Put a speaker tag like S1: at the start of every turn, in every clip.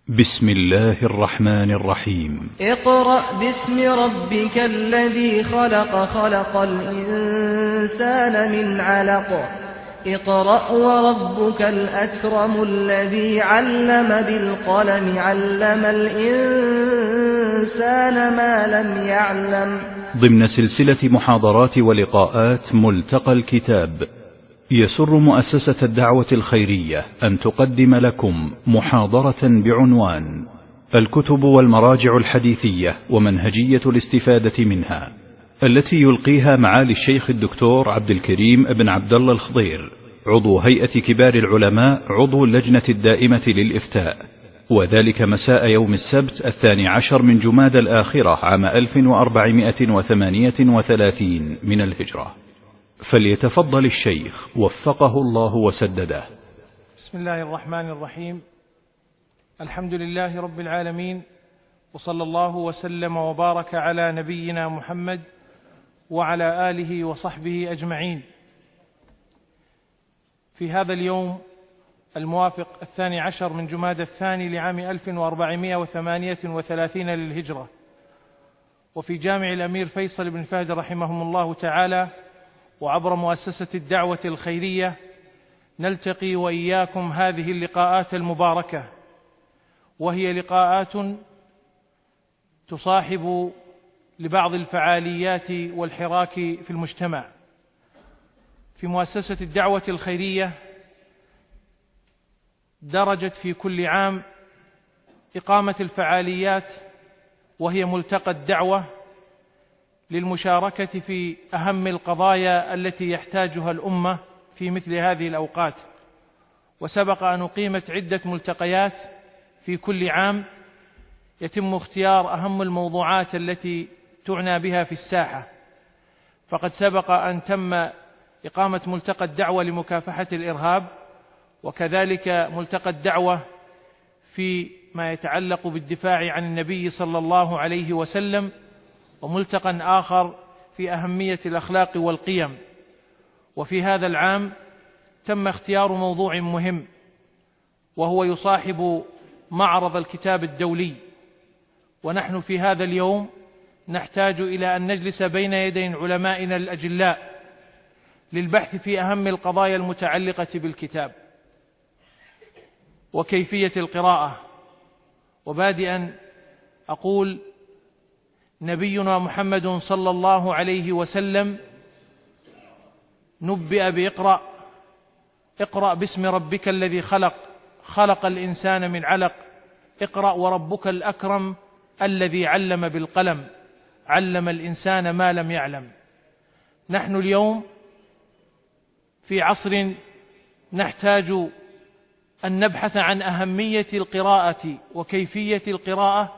S1: بسم الله الرحمن الرحيم.
S2: اقرأ باسم ربك الذي خلق، خلق الإنسان من علق. اقرأ وربك الأكرم الذي علم بالقلم، علم الإنسان ما لم يعلم.
S1: ضمن سلسلة محاضرات ولقاءات ملتقى الكتاب، يسر مؤسسة الدعوة الخيرية أن تقدم لكم محاضرة بعنوان الكتب والمراجع الحديثية ومنهجية الاستفادة منها، التي يلقيها معالي الشيخ الدكتور عبد الكريم بن عبد الله الخضير، عضو هيئة كبار العلماء، عضو اللجنة الدائمة للإفتاء، وذلك مساء يوم السبت 12 من جمادى الآخرة عام 1438 من الهجرة. فليتفضل الشيخ وفقه الله وسدده.
S3: بسم الله الرحمن الرحيم. الحمد لله رب العالمين، وصلى الله وسلم وبارك على نبينا محمد وعلى آله وصحبه أجمعين. في هذا اليوم الموافق 12 من جمادى الثاني لعام 1438 للهجرة، وفي جامع الأمير فيصل بن فهد رحمهم الله تعالى، وعبر مؤسسة الدعوة الخيرية، نلتقي وإياكم هذه اللقاءات المباركة، وهي لقاءات تصاحب لبعض الفعاليات والحراك في المجتمع. في مؤسسة الدعوة الخيرية درجت في كل عام إقامة الفعاليات، وهي ملتقى الدعوة للمشاركة في أهم القضايا التي يحتاجها الأمة في مثل هذه الأوقات. وسبق أن أقيمت عدة ملتقيات في كل عام يتم اختيار أهم الموضوعات التي تعنى بها في الساحة. فقد سبق أن تم إقامة ملتقى الدعوة لمكافحة الإرهاب، وكذلك ملتقى الدعوة في ما يتعلق بالدفاع عن النبي صلى الله عليه وسلم، وملتقى آخر في أهمية الأخلاق والقيم. وفي هذا العام تم اختيار موضوع مهم، وهو يصاحب معرض الكتاب الدولي. ونحن في هذا اليوم نحتاج إلى أن نجلس بين يدي علمائنا الأجلاء للبحث في أهم القضايا المتعلقة بالكتاب وكيفية القراءة. وبادئا أقول: نبينا محمد صلى الله عليه وسلم نبئ بإقرأ، اقرأ باسم ربك الذي خلق، خلق الإنسان من علق، اقرأ وربك الأكرم الذي علم بالقلم، علم الإنسان ما لم يعلم. نحن اليوم في عصر نحتاج أن نبحث عن أهمية القراءة وكيفية القراءة،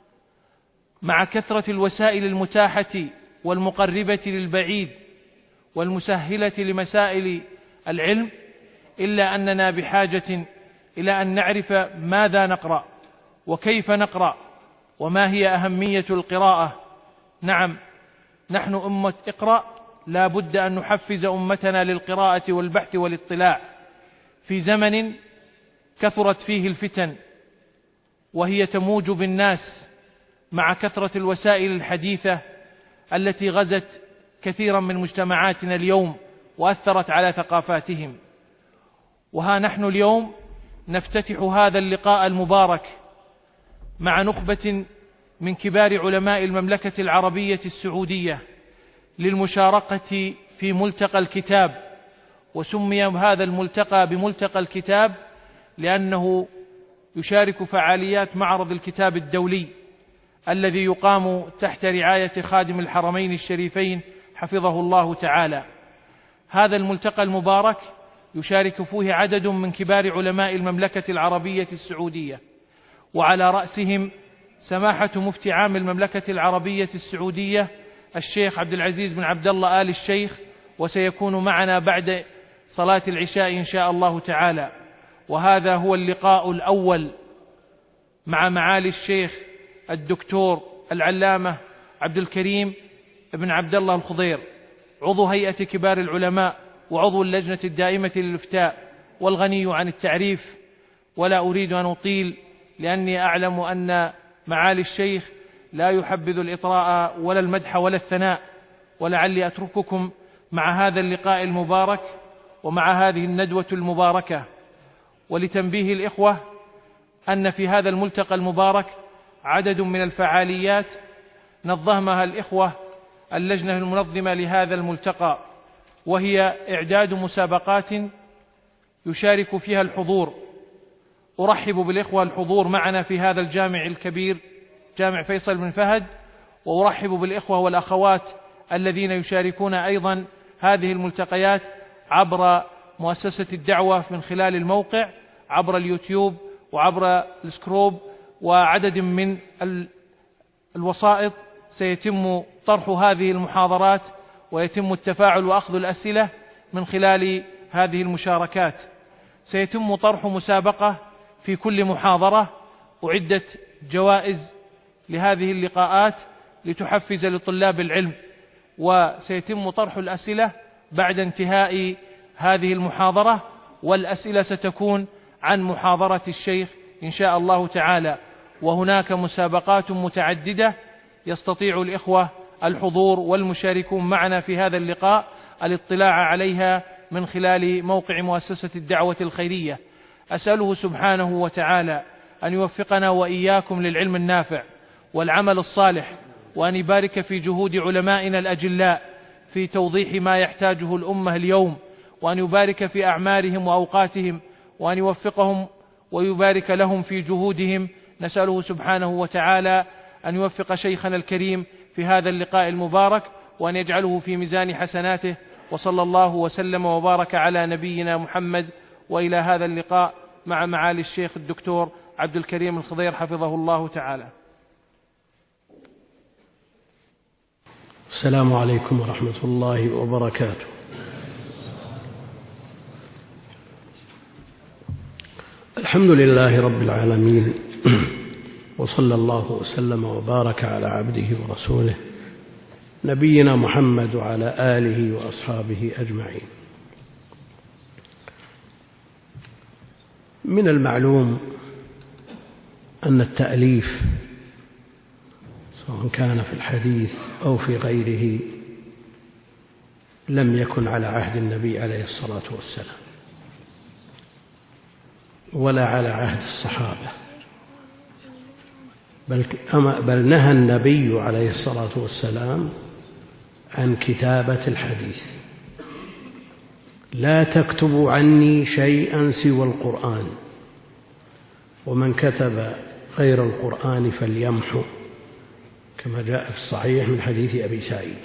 S3: مع كثرة الوسائل المتاحة والمقربة للبعيد والمسهلة لمسائل العلم، إلا أننا بحاجة إلى أن نعرف ماذا نقرأ وكيف نقرأ وما هي أهمية القراءة. نعم، نحن أمة اقرأ، لا بد أن نحفز أمتنا للقراءة والبحث والاطلاع في زمن كثرت فيه الفتن، وهي تموج بالناس مع كثرة الوسائل الحديثة التي غزت كثيرا من مجتمعاتنا اليوم وأثرت على ثقافاتهم. وها نحن اليوم نفتتح هذا اللقاء المبارك مع نخبة من كبار علماء المملكة العربية السعودية للمشاركة في ملتقى الكتاب. وسمي هذا الملتقى بملتقى الكتاب لأنه يشارك فعاليات معرض الكتاب الدولي الذي يقام تحت رعاية خادم الحرمين الشريفين حفظه الله تعالى. هذا الملتقى المبارك يشارك فيه عدد من كبار علماء المملكة العربية السعودية، وعلى رأسهم سماحة مفتي عام المملكة العربية السعودية الشيخ عبد العزيز بن عبد الله آل الشيخ، وسيكون معنا بعد صلاة العشاء إن شاء الله تعالى. وهذا هو اللقاء الأول مع معالي الشيخ الدكتور العلامة عبد الكريم بن عبد الله الخضير، عضو هيئة كبار العلماء وعضو اللجنة الدائمة للإفتاء، والغني عن التعريف، ولا أريد أن أطيل لأني أعلم أن معالي الشيخ لا يحبذ الإطراء ولا المدح ولا الثناء، ولعلي أترككم مع هذا اللقاء المبارك ومع هذه الندوة المباركة. ولتنبيه الإخوة أن في هذا الملتقى المبارك عدد من الفعاليات نظمها الإخوة اللجنة المنظمة لهذا الملتقى، وهي إعداد مسابقات يشارك فيها الحضور. أرحب بالإخوة الحضور معنا في هذا الجامع الكبير جامع فيصل بن فهد، وأرحب بالإخوة والأخوات الذين يشاركون أيضا هذه الملتقيات عبر مؤسسة الدعوة من خلال الموقع، عبر اليوتيوب وعبر السكروب وعدد من الوسائط. سيتم طرح هذه المحاضرات ويتم التفاعل وأخذ الأسئلة من خلال هذه المشاركات. سيتم طرح مسابقة في كل محاضرة، أعدت جوائز لهذه اللقاءات لتحفز لطلاب العلم، وسيتم طرح الأسئلة بعد انتهاء هذه المحاضرة، والأسئلة ستكون عن محاضرة الشيخ إن شاء الله تعالى. وهناك مسابقات متعددة يستطيع الإخوة الحضور والمشاركون معنا في هذا اللقاء الاطلاع عليها من خلال موقع مؤسسة الدعوة الخيرية. أسأله سبحانه وتعالى أن يوفقنا وإياكم للعلم النافع والعمل الصالح، وأن يبارك في جهود علمائنا الأجلاء في توضيح ما يحتاجه الأمة اليوم، وأن يبارك في أعمارهم وأوقاتهم، وأن يوفقهم ويبارك لهم في جهودهم. نسأله سبحانه وتعالى أن يوفق شيخنا الكريم في هذا اللقاء المبارك، وأن يجعله في ميزان حسناته. وصلى الله وسلم وبارك على نبينا محمد. وإلى هذا اللقاء مع معالي الشيخ الدكتور عبد الكريم الخضير حفظه الله تعالى.
S4: السلام عليكم ورحمة الله وبركاته. الحمد لله رب العالمين، وصلى الله وسلم وبارك على عبده ورسوله نبينا محمد وعلى آله وأصحابه أجمعين. من المعلوم أن التأليف سواء كان في الحديث أو في غيره لم يكن على عهد النبي عليه الصلاة والسلام ولا على عهد الصحابة، بل نهى النبي عليه الصلاة والسلام عن كتابة الحديث: لا تكتبوا عني شيئا سوى القرآن، ومن كتب غير القرآن فليمحو، كما جاء في الصحيح من حديث أبي سعيد.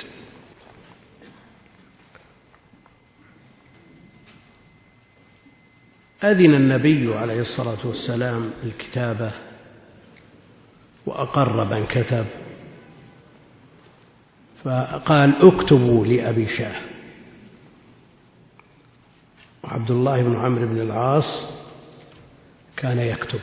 S4: أذن النبي عليه الصلاة والسلام الكتابة وأقر من كتب، فقال: اكتبوا لأبي شاه. وعبد الله بن عمرو بن العاص كان يكتب،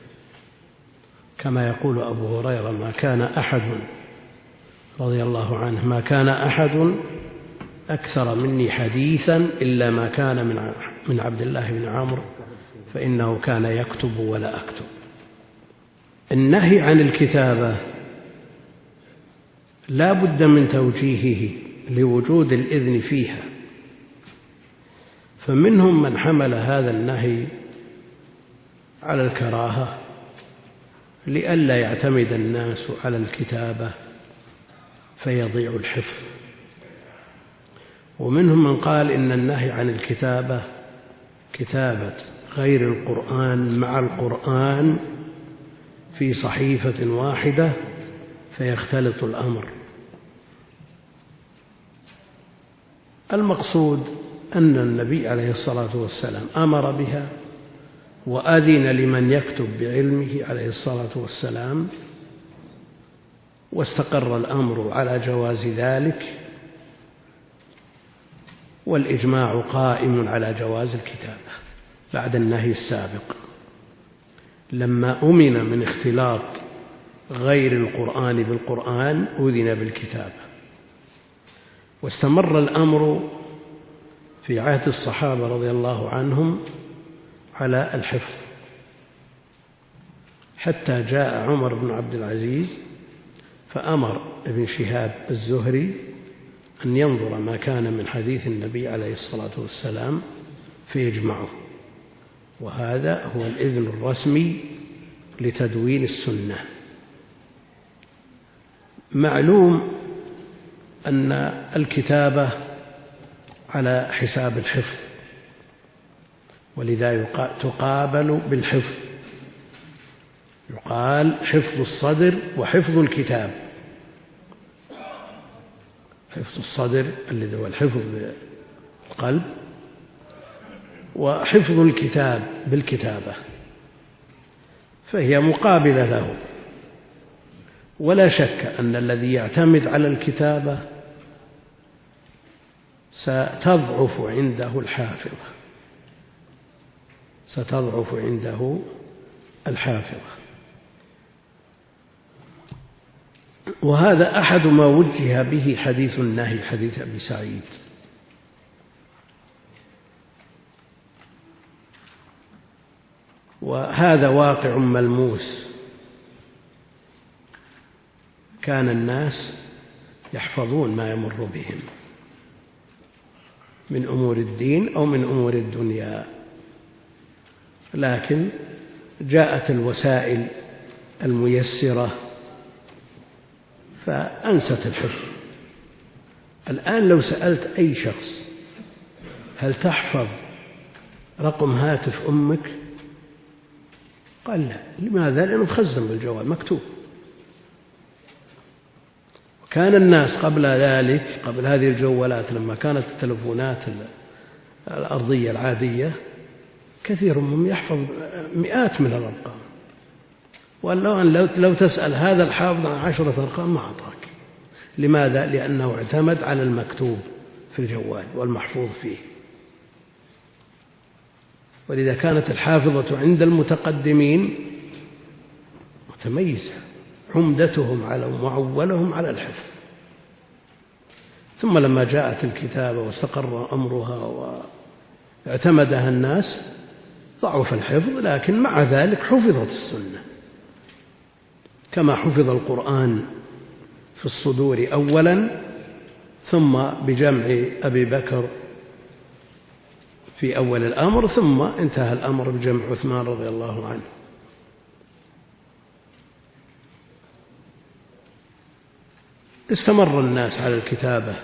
S4: كما يقول أبو هريرة: ما كان أحد رضي الله عنه ما كان أحد أكثر مني حديثا إلا ما كان من عبد الله بن عمرو، فإنه كان يكتب ولا أكتب. النهي عن الكتابة لا بد من توجيهه لوجود الإذن فيها، فمنهم من حمل هذا النهي على الكراهة لئلا يعتمد الناس على الكتابة فيضيع الحفظ، ومنهم من قال إن النهي عن الكتابة كتابة غير القرآن مع القرآن في صحيفة واحدة فيختلط الأمر. المقصود أن النبي عليه الصلاة والسلام أمر بها وأذن لمن يكتب بعلمه عليه الصلاة والسلام، واستقر الأمر على جواز ذلك، والإجماع قائم على جواز الكتابة بعد النهي السابق، لما أمن من اختلاط غير القرآن بالقرآن أذن بالكتابة. واستمر الأمر في عهد الصحابة رضي الله عنهم على الحفظ، حتى جاء عمر بن عبد العزيز فأمر ابن شهاب الزهري أن ينظر ما كان من حديث النبي عليه الصلاة والسلام فيجمعه، وهذا هو الإذن الرسمي لتدوين السنة. معلوم أن الكتابة على حساب الحفظ، ولذا تقابل بالحفظ، يقال حفظ الصدر وحفظ الكتاب. حفظ الصدر الذي هو الحفظ بالقلب، وحفظ الكتاب بالكتابة، فهي مقابلة له. ولا شك أن الذي يعتمد على الكتابة ستضعف عنده الحافظة، ستضعف عنده الحافظة. وهذا أحد ما وجه به حديث النهي، حديث أبي سعيد. وهذا واقع ملموس، كان الناس يحفظون ما يمر بهم من أمور الدين أو من أمور الدنيا، لكن جاءت الوسائل الميسرة فأنست الحفظ. الآن لو سألت أي شخص هل تحفظ رقم هاتف أمك؟ قال لا. لماذا؟ لأنه مخزن بالجوال مكتوب. وكان الناس قبل ذلك، قبل هذه الجوالات، لما كانت التلفونات الأرضية العادية، كثير منهم يحفظ مئات من الأرقام، لو تسأل هذا الحافظ عن 10 أرقام ما أعطاك. لماذا؟ لأنه اعتمد على المكتوب في الجوال والمحفوظ فيه. ولذا كانت الحافظة عند المتقدمين متميزة، عمدتهم على معولهم على الحفظ. ثم لما جاءت الكتابة واستقر أمرها واعتمدها الناس ضعف الحفظ، لكن مع ذلك حفظت السنة، كما حفظ القرآن في الصدور أولا، ثم بجمع أبي بكر في أول الأمر، ثم انتهى الأمر بجمع عثمان رضي الله عنه. استمر الناس على الكتابة،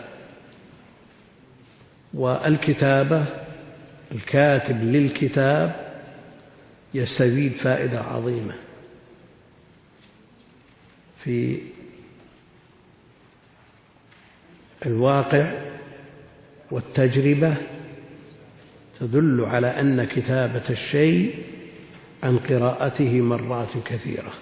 S4: والكتابة الكاتب للكتاب يستفيد فائدة عظيمة في الواقع، والتجربة تدل على أن كتابة الشيء عن قراءته مرات كثيرة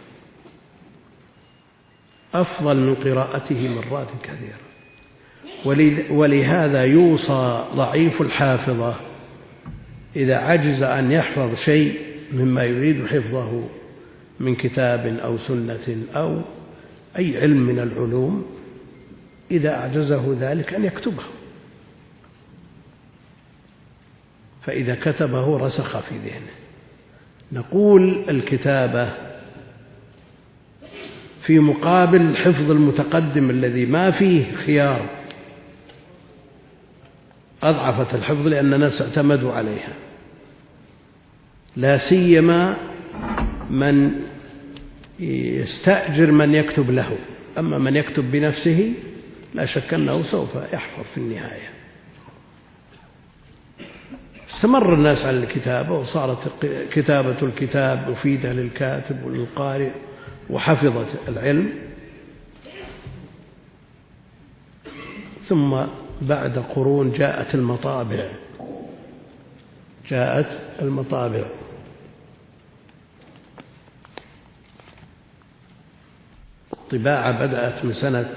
S4: أفضل من قراءته مرات كثيرة. ولهذا يوصى ضعيف الحافظة إذا عجز أن يحفظ شيء مما يريد حفظه من كتاب أو سنة أو أي علم من العلوم، إذا أعجزه ذلك أن يكتبه، فإذا كتبه رسخ في ذهنه. نقول الكتابة في مقابل الحفظ المتقدم الذي ما فيه خيار، أضعفت الحفظ لأن الناس اعتمدوا عليها، لا سيما من يستأجر من يكتب له. أما من يكتب بنفسه لا شك أنه سوف يحفظ في النهاية. استمر الناس على الكتابة، وصارت كتابة الكتاب مفيدة للكاتب وللقارئ، وحفظت العلم. ثم بعد قرون جاءت المطابع. الطباعة بدأت من سنة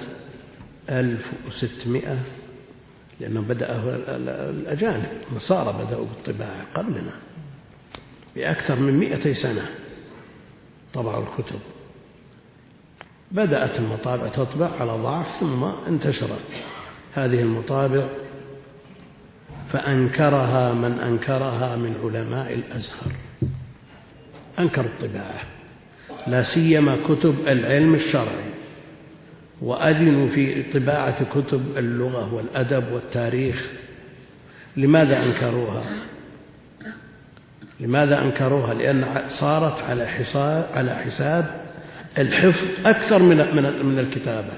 S4: 1600، لأنه بدأ الأجانب النصارى بدأوا بالطباعة قبلنا بأكثر من 200 سنة، طبعوا الكتب. بدأت المطابع تطبع على ضعف، ثم انتشرت هذه المطابع، فأنكرها من أنكرها من علماء الأزهر، أنكر الطباعة، لا سيما كتب العلم الشرعي، وأذنوا في طباعة كتب اللغة والأدب والتاريخ. لماذا أنكروها؟ لأن صارت على حساب الحفظ أكثر من الكتابة.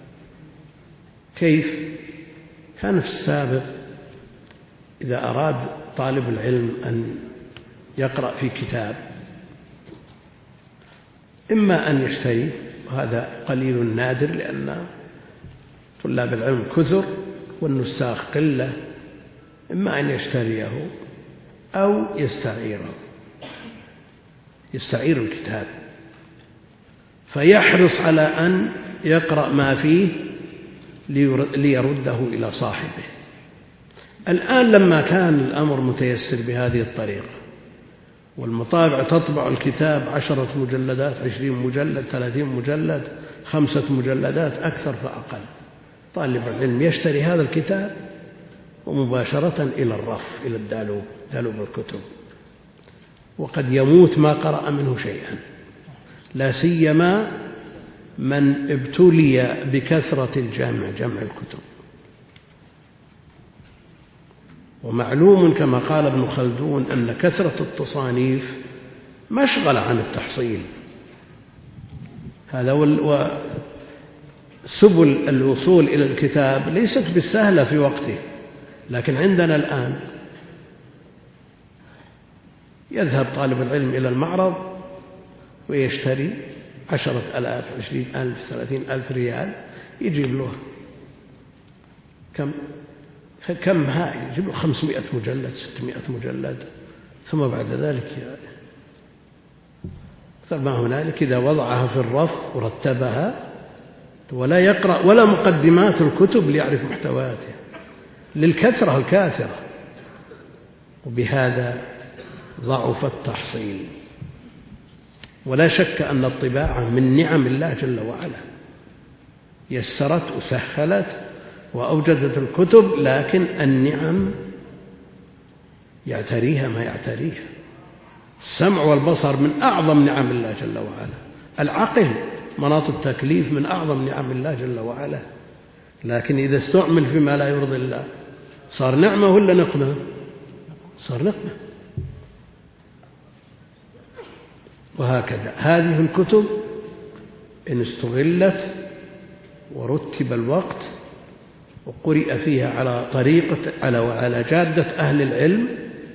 S4: كيف؟ كان في السابق إذا أراد طالب العلم أن يقرأ في كتاب إما أن يشتري، وهذا قليل نادر لأن طلاب العلم كثر والنساخ قلة، إما أن يشتريه أو يستعير الكتاب، فيحرص على أن يقرأ ما فيه ليرده إلى صاحبه. الآن لما كان الأمر متيسر بهذه الطريقة والمطابع تطبع الكتاب 10 مجلدات، 20 مجلد، 30 مجلد، 5 مجلدات، أكثر فأقل، طالب العلم يشتري هذا الكتاب ومباشرة إلى الرف، إلى دالوب الكتب، وقد يموت ما قرأ منه شيئا، لا سيما من ابتلي بكثرة جمع الكتب. ومعلوم كما قال ابن خلدون أن كثرة التصانيف مشغلة عن التحصيل. هذا سبل الوصول إلى الكتاب ليست بالسهلة في وقته، لكن عندنا الآن يذهب طالب العلم إلى المعرض ويشتري 10,000 20,000 30,000 ريال، يجيب له كم هائل، يجيب له 500 مجلد 600 مجلد، ثم بعد ذلك أكثر ما هنالك إذا وضعها في الرف ورتبها ولا يقرأ ولا مقدمات الكتب ليعرف محتوياتها للكثرة الكاثرة، وبهذا ضعف التحصيل. ولا شك أن الطباعة من نعم الله جل وعلا، يسرت وسهلت وأوجدت الكتب، لكن النعم يعتريها ما يعتريها. السمع والبصر من أعظم نعم الله جل وعلا، العقل مناط التكليف من أعظم نعم الله جل وعلا، لكن إذا استعمل فيما لا يرضي الله صار نعمة ولا نقمة؟ صار نقمة. وهكذا هذه الكتب إن استغلت ورتب الوقت وقرئ فيها على جادة أهل العلم،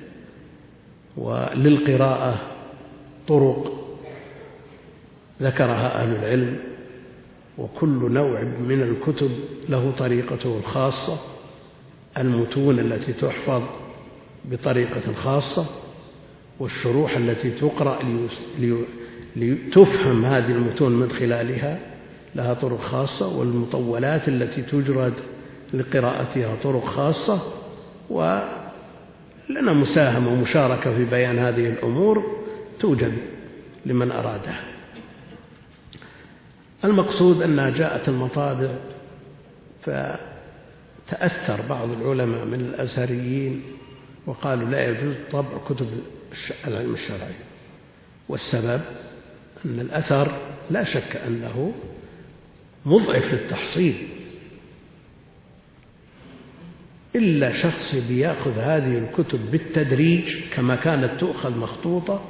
S4: وللقراءة طرق ذكرها أهل العلم، وكل نوع من الكتب له طريقته الخاصة، المتون التي تحفظ بطريقة خاصة، والشروح التي تقرأ لتفهم هذه المتون من خلالها لها طرق خاصة، والمطولات التي تجرد لقراءتها طرق خاصة، ولنا مساهمة ومشاركة في بيان هذه الأمور توجد لمن أرادها. المقصود أنها جاءت المطابع فتأثر بعض العلماء من الأزهريين وقالوا لا يجوز طبع كتب العلم الشرعي، والسبب أن الأثر لا شك أنه مضعف للتحصيل، إلا شخص بيأخذ هذه الكتب بالتدريج كما كانت تؤخذ مخطوطة،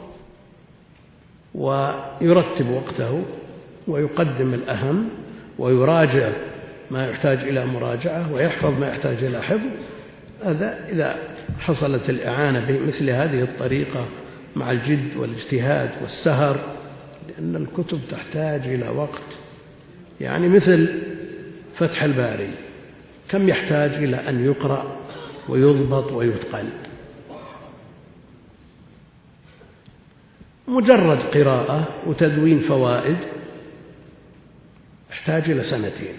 S4: ويرتب وقته ويقدم الأهم ويراجع ما يحتاج إلى مراجعة ويحفظ ما يحتاج إلى حفظ. هذا إذا حصلت الإعانة بمثل هذه الطريقة مع الجد والاجتهاد والسهر، لأن الكتب تحتاج إلى وقت، يعني مثل فتح الباري كم يحتاج إلى أن يقرأ ويضبط ويتقن. مجرد قراءة وتدوين فوائد يحتاج إلى 2 سنين،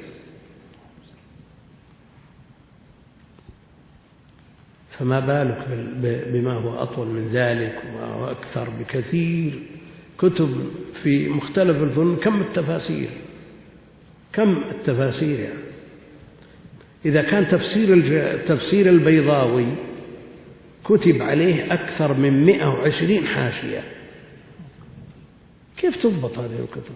S4: فما بالك بما هو أطول من ذلك وهو أكثر بكثير. كتب في مختلف الفنون، كم التفاسير يعني. إذا كان تفسير البيضاوي كتب عليه أكثر من 120 حاشية، كيف تضبط هذه الكتب؟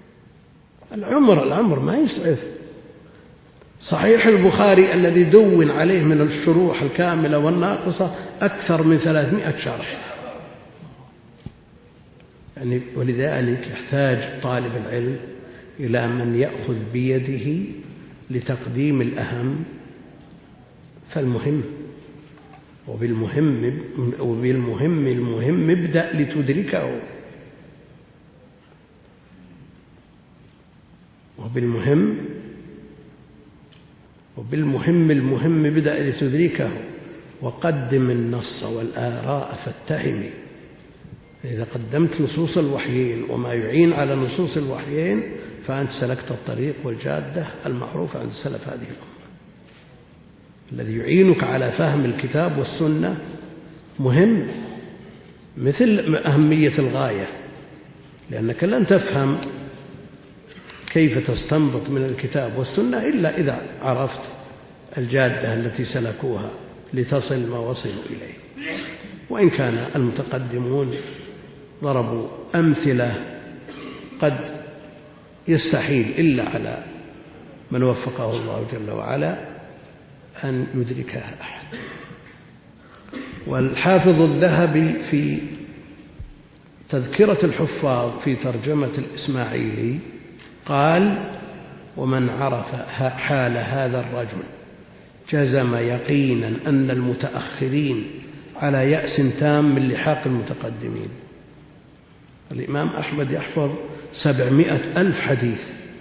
S4: العمر ما يسعف. صحيح البخاري الذي دون عليه من الشروح الكاملة والناقصة أكثر من 300 شرح، يعني ولذلك يحتاج طالب العلم إلى من يأخذ بيده لتقديم الأهم فالمهم، وبالمهم ابدأ لتدركه، وبالمهم ابدأ لتدركه، وقدم النص والآراء فاتهم. إذا قدمت نصوص الوحيين وما يعين على نصوص الوحيين فأنت سلكت الطريق والجادة المعروفة عند سلف هذه الأمة. الذي يعينك على فهم الكتاب والسنة مهم مثل أهمية الغاية، لأنك لن تفهم كيف تستنبط من الكتاب والسنة إلا إذا عرفت الجادة التي سلكوها لتصل ما وصلوا إليه. وإن كان المتقدمون ضربوا أمثلة قد يستحيل إلا على من وفقه الله جل وعلا أن يدركها أحد. والحافظ الذهبي في تذكرة الحفاظ في ترجمة الإسماعيلي قال: ومن عرف حال هذا الرجل جزم يقينا أن المتأخرين على يأس تام من لحاق المتقدمين. الإمام أحمد يحفظ 700,000 حديث.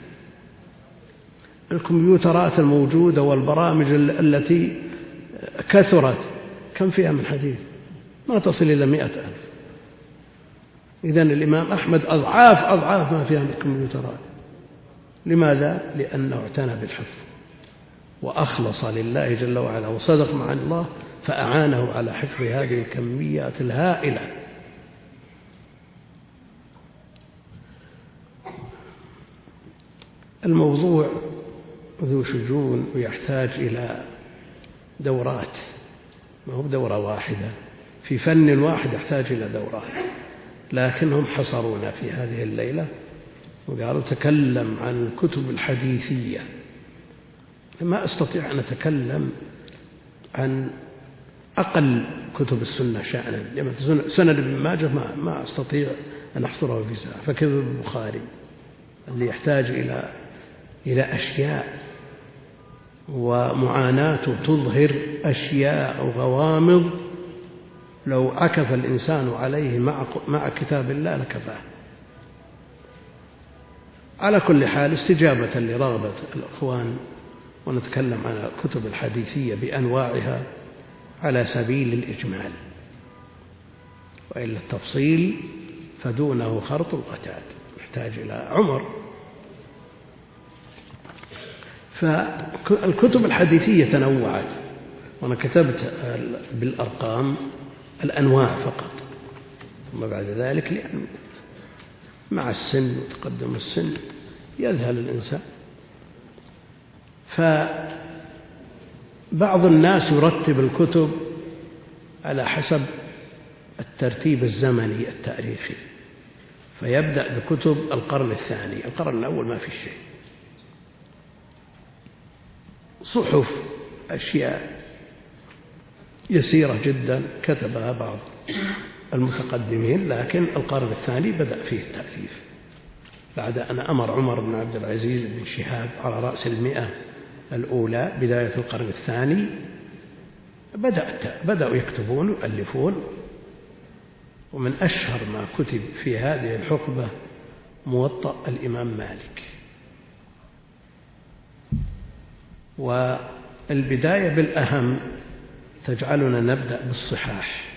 S4: الكمبيوترات الموجودة والبرامج التي كثرت كم فيها من حديث؟ ما تصل إلى 100,000. إذن الإمام أحمد أضعاف ما فيها من الكمبيوترات. لماذا؟ لأنه اعتنى بالحفظ وأخلص لله جل وعلا وصدق مع الله فأعانه على حفظ هذه الكميات الهائلة. الموضوع ذو شجون ويحتاج إلى دورات، ما هو دورة واحدة في فن واحد، يحتاج إلى دورات، لكنهم حصرونا في هذه الليلة وقالوا تكلم عن الكتب الحديثية. ما أستطيع أن أتكلم عن أقل كتب السنة شأنا، لأن سند ابن ماجه ما أستطيع أن أحصره في ساعة، فكتب البخاري اللي يحتاج إلى أشياء ومعاناته تظهر أشياء وغوامض لو عكف الإنسان عليه مع كتاب الله لكفاه. على كل حال استجابة لرغبة الأخوان ونتكلم عن الكتب الحديثية بأنواعها على سبيل الإجمال، وإلا التفصيل فدونه خرط القتاد يحتاج إلى عمر. فالكتب الحديثية تنوعت، وأنا كتبت بالأرقام الأنواع فقط، ثم بعد ذلك لأن مع السن وتقدم السن يذهل الإنسان. فبعض الناس يرتب الكتب على حسب الترتيب الزمني التاريخي، فيبدأ بكتب القرن الثاني. القرن الأول ما في شيء، صحف أشياء يسيرة جدا كتبها بعض المتقدمين، لكن القرن الثاني بدأ فيه التأليف بعد أن أمر عمر بن عبد العزيز بن شهاب على رأس 100 الأولى بداية القرن الثاني، بدأوا يكتبون ويؤلفون. ومن أشهر ما كتب في هذه الحقبة موطأ الإمام مالك. والبداية بالأهم تجعلنا نبدأ بالصحاح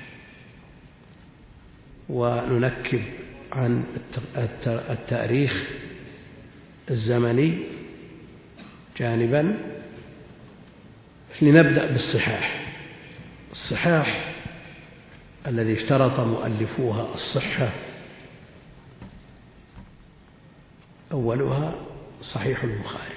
S4: وننكب عن التاريخ الزمني جانبا، لنبدأ بالصحاح. الصحاح الذي اشترط مؤلفوها الصحة أولها صحيح البخاري،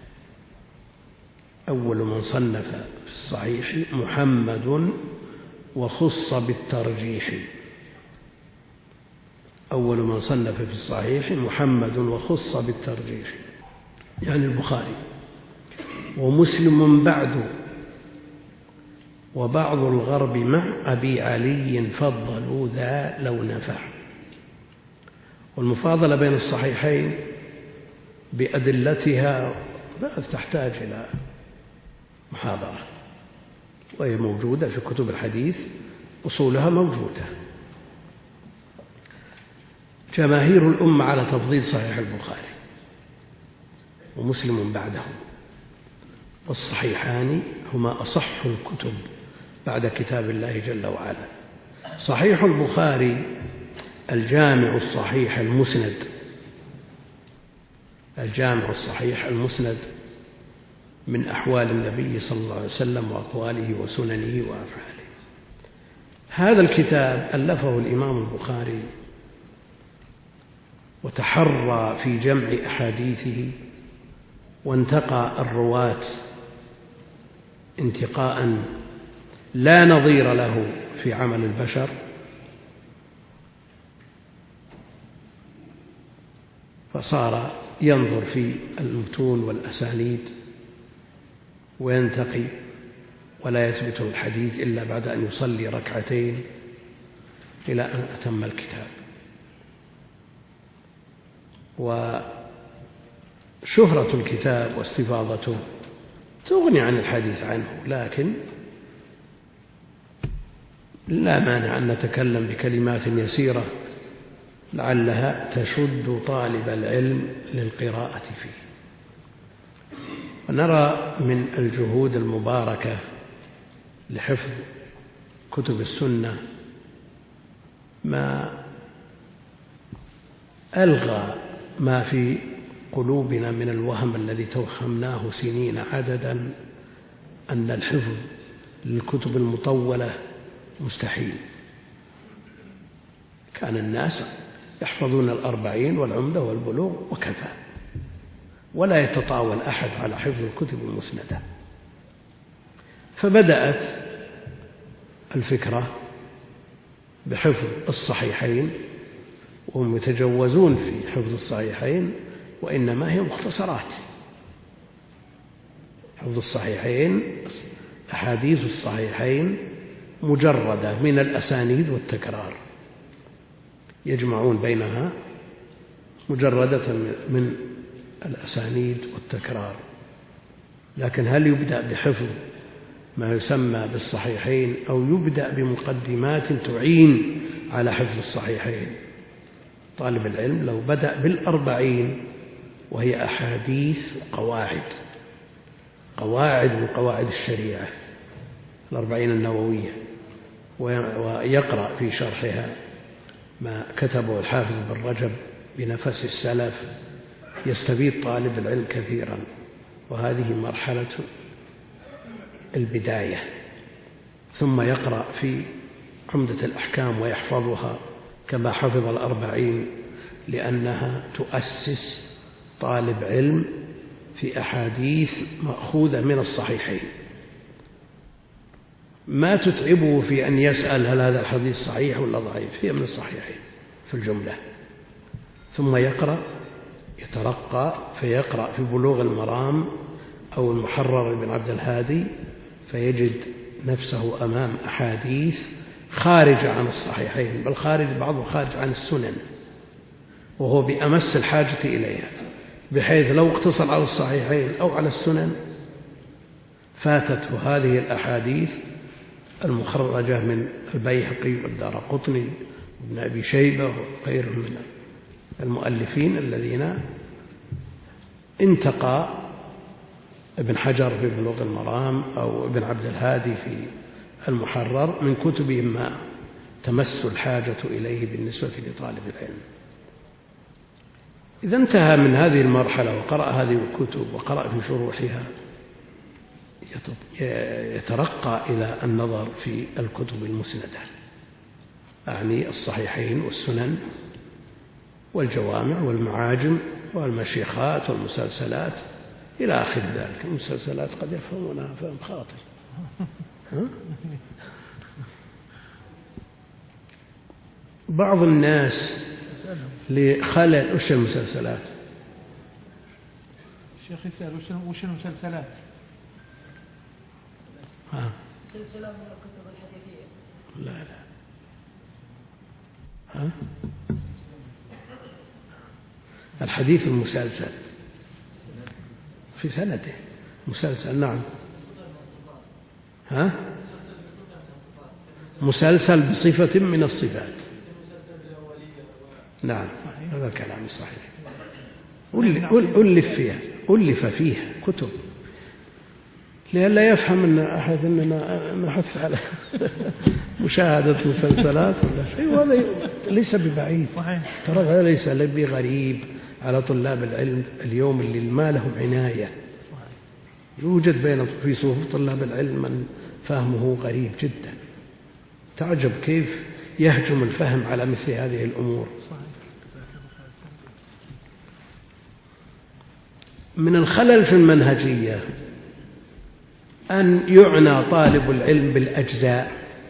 S4: أول من صنف في الصحيح محمد وخص بالترجيح، أول من صنف في الصحيح محمد وخص بالترجيح، يعني البخاري، ومسلم بعد، وبعض الغرب مع أبي علي فضلوا ذا لو نفع. والمفاضلة بين الصحيحين بأدلتها لا تحتاج إلى محاضرة، وهي موجودة في كتب الحديث، أصولها موجودة. جماهير الأمة على تفضيل صحيح البخاري ومسلم بعده، والصحيحان هما أصح الكتب بعد كتاب الله جل وعلا. صحيح البخاري الجامع الصحيح المسند، الجامع الصحيح المسند من أحوال النبي صلى الله عليه وسلم وأقواله وسننه وأفعاله. هذا الكتاب ألفه الإمام البخاري وتحرى في جمع أحاديثه، وانتقى الرواة انتقاء لا نظير له في عمل البشر، فصار ينظر في المتون والأسانيد وينتقي، ولا يثبت الحديث إلا بعد أن يصلي ركعتين إلى أن أتم الكتاب. وشهرة الكتاب واستفاضته تغني عن الحديث عنه، لكن لا مانع أن نتكلم بكلمات يسيرة لعلها تشد طالب العلم للقراءة فيه. ونرى من الجهود المباركة لحفظ كتب السنة ما ألغى ما في قلوبنا من الوهم الذي توهمناه سنين عددا أن الحفظ للكتب المطولة مستحيل. كان الناس يحفظون 40 والعمدة والبلوغ وكفى، ولا يتطاول أحد على حفظ الكتب المسندة. فبدأت الفكرة بحفظ الصحيحين، وهم يتجوزون في حفظ الصحيحين، وإنما هي مختصرات. حفظ الصحيحين، أحاديث الصحيحين مجردة من الأسانيد والتكرار، يجمعون بينها مجردة من الأسانيد والتكرار. لكن هل يبدأ بحفظ ما يسمى بالصحيحين أو يبدأ بمقدمات تعين على حفظ الصحيحين؟ طالب العلم لو بدأ ب40 وهي أحاديث وقواعد، قواعد من قواعد الشريعة، 40 النووية، ويقرأ في شرحها ما كتبه الحافظ بن رجب بنفس السلف، يستفيد طالب العلم كثيرا. وهذه مرحلة البداية. ثم يقرأ في عمدة الأحكام ويحفظها كما حفظ 40، لأنها تؤسس طالب علم في أحاديث مأخوذة من الصحيحين، ما تتعبه في أن يسأل هل هذا الحديث صحيح ولا ضعيف، هي من الصحيحين في الجملة. ثم يقرأ، يترقى فيقرأ في بلوغ المرام أو المحرر بن عبد الهادي، فيجد نفسه أمام أحاديث خارج عن الصحيحين، بل بعضه خارج عن السنن، وهو بأمس الحاجة إليها، بحيث لو اقتصر على الصحيحين أو على السنن فاتته هذه الأحاديث المخرجة من البيهقي والدارقطني وابن أبي شيبة وغيرهم من المؤلفين الذين انتقى ابن حجر في بلوغ المرام أو ابن عبد الهادي في المحرر من كتبهم ما تمس الحاجة إليه بالنسبة لطالب العلم. إذا انتهى من هذه المرحلة وقرأ هذه الكتب وقرأ في شروحها، يترقى إلى النظر في الكتب المسندة، أعني الصحيحين والسنن والجوامع والمعاجم والمشيخات والمسلسلات إلى آخر ذلك. المسلسلات قد يفهمونها فهم خاطئ. بعض الناس لخلل. وش المسلسلات؟
S3: الشيخ يسأل وش المسلسلات؟
S5: سلسلة من الكتب الحديثية.
S4: لا الحديث المسلسل في سنده مسلسل. نعم. مسلسل بصفة من الصفات. نعم هذا كلام صحيح. ألف فيها كتب لئلا يفهم أن أحد أننا نحث على مشاهدة مسلسلات ولا شيء، وهذا ليس ببعيد. ترى هذا ليس بغريب على طلاب العلم اليوم اللي ما لهم عناية. يوجد في صفوف طلاب العلم من فهمه غريب جدا. تعجب كيف يهجم الفهم على مثل هذه الأمور. من الخلل في المنهجية أن يعنى طالب العلم بالأجزاء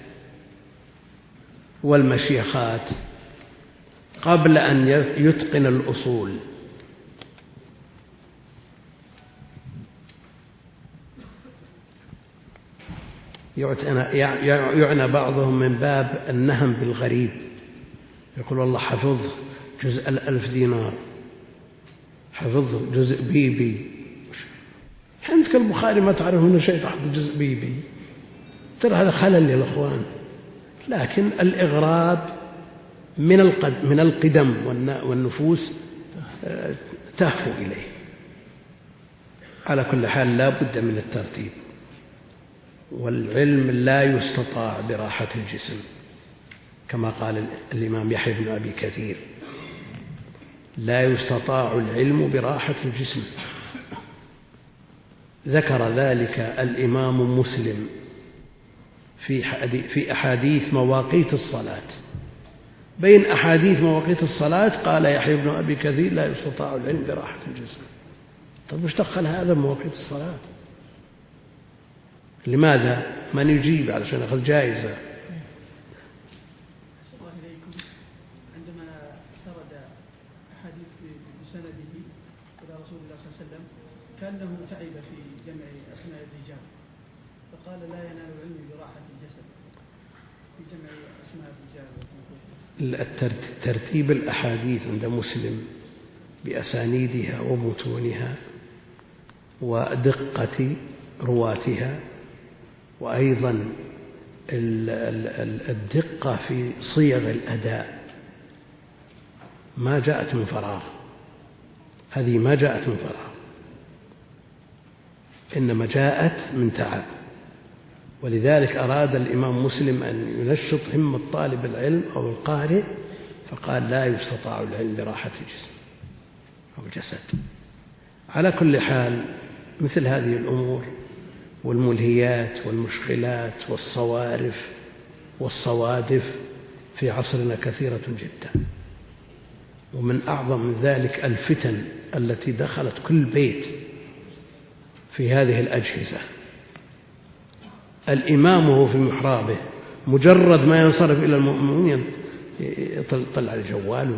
S4: والمشيخات قبل أن يتقن الأصول. يعنى بعضهم من باب النهم بالغريب، يقول والله حفظ جزء 1000 دينار، حفظ جزء بيبي. عندك البخاري ما تعرف منه شيء تحفظ جزء بيبي، ترى هذا خلل يا الأخوان. لكن الإغراب من القدم والنفوس تهفو إليه. على كل حال لا بد من الترتيب، والعلم لا يستطاع براحة الجسم كما قال الإمام يحيى بن أبي كثير: لا يستطاع العلم براحة الجسم. ذكر ذلك الإمام مسلم في أحاديث مواقيت الصلاة. بين أحاديث مواقيت الصلاة قال يحيى بن أبي كثير: لا يستطاع العلم براحة الجسم. طيب وش دخل هذا بمواقيت الصلاة؟ لماذا؟ من يجيب علشان يأخذ جائزة.
S5: عندما سرد أحاديث بسنده إلى رسول الله صلى الله عليه وسلم كأنه تعب في جمع أسماء الرجال، فقال: لا ينال العلم براحة الجسد، في جمع أسماء الرجال.
S4: ترتيب الأحاديث عند مسلم بأسانيدها ومتونها ودقة رواتها، وأيضا الدقة في صيغ الأداء ما جاءت من فراغ. هذه ما جاءت من فراغ، إنما جاءت من تعب. ولذلك أراد الإمام مسلم أن ينشط همة طالب العلم أو القارئ، فقال: لا يستطاع العلم براحة الجسم أو الجسد. على كل حال مثل هذه الأمور والملهيات والمشغلات والصوارف والصوادف في عصرنا كثيرة جدا، ومن أعظم من ذلك الفتن التي دخلت كل بيت في هذه الأجهزة. الإمام وهو في محرابه مجرد ما ينصرف إلى المؤمنين يطلع الجوال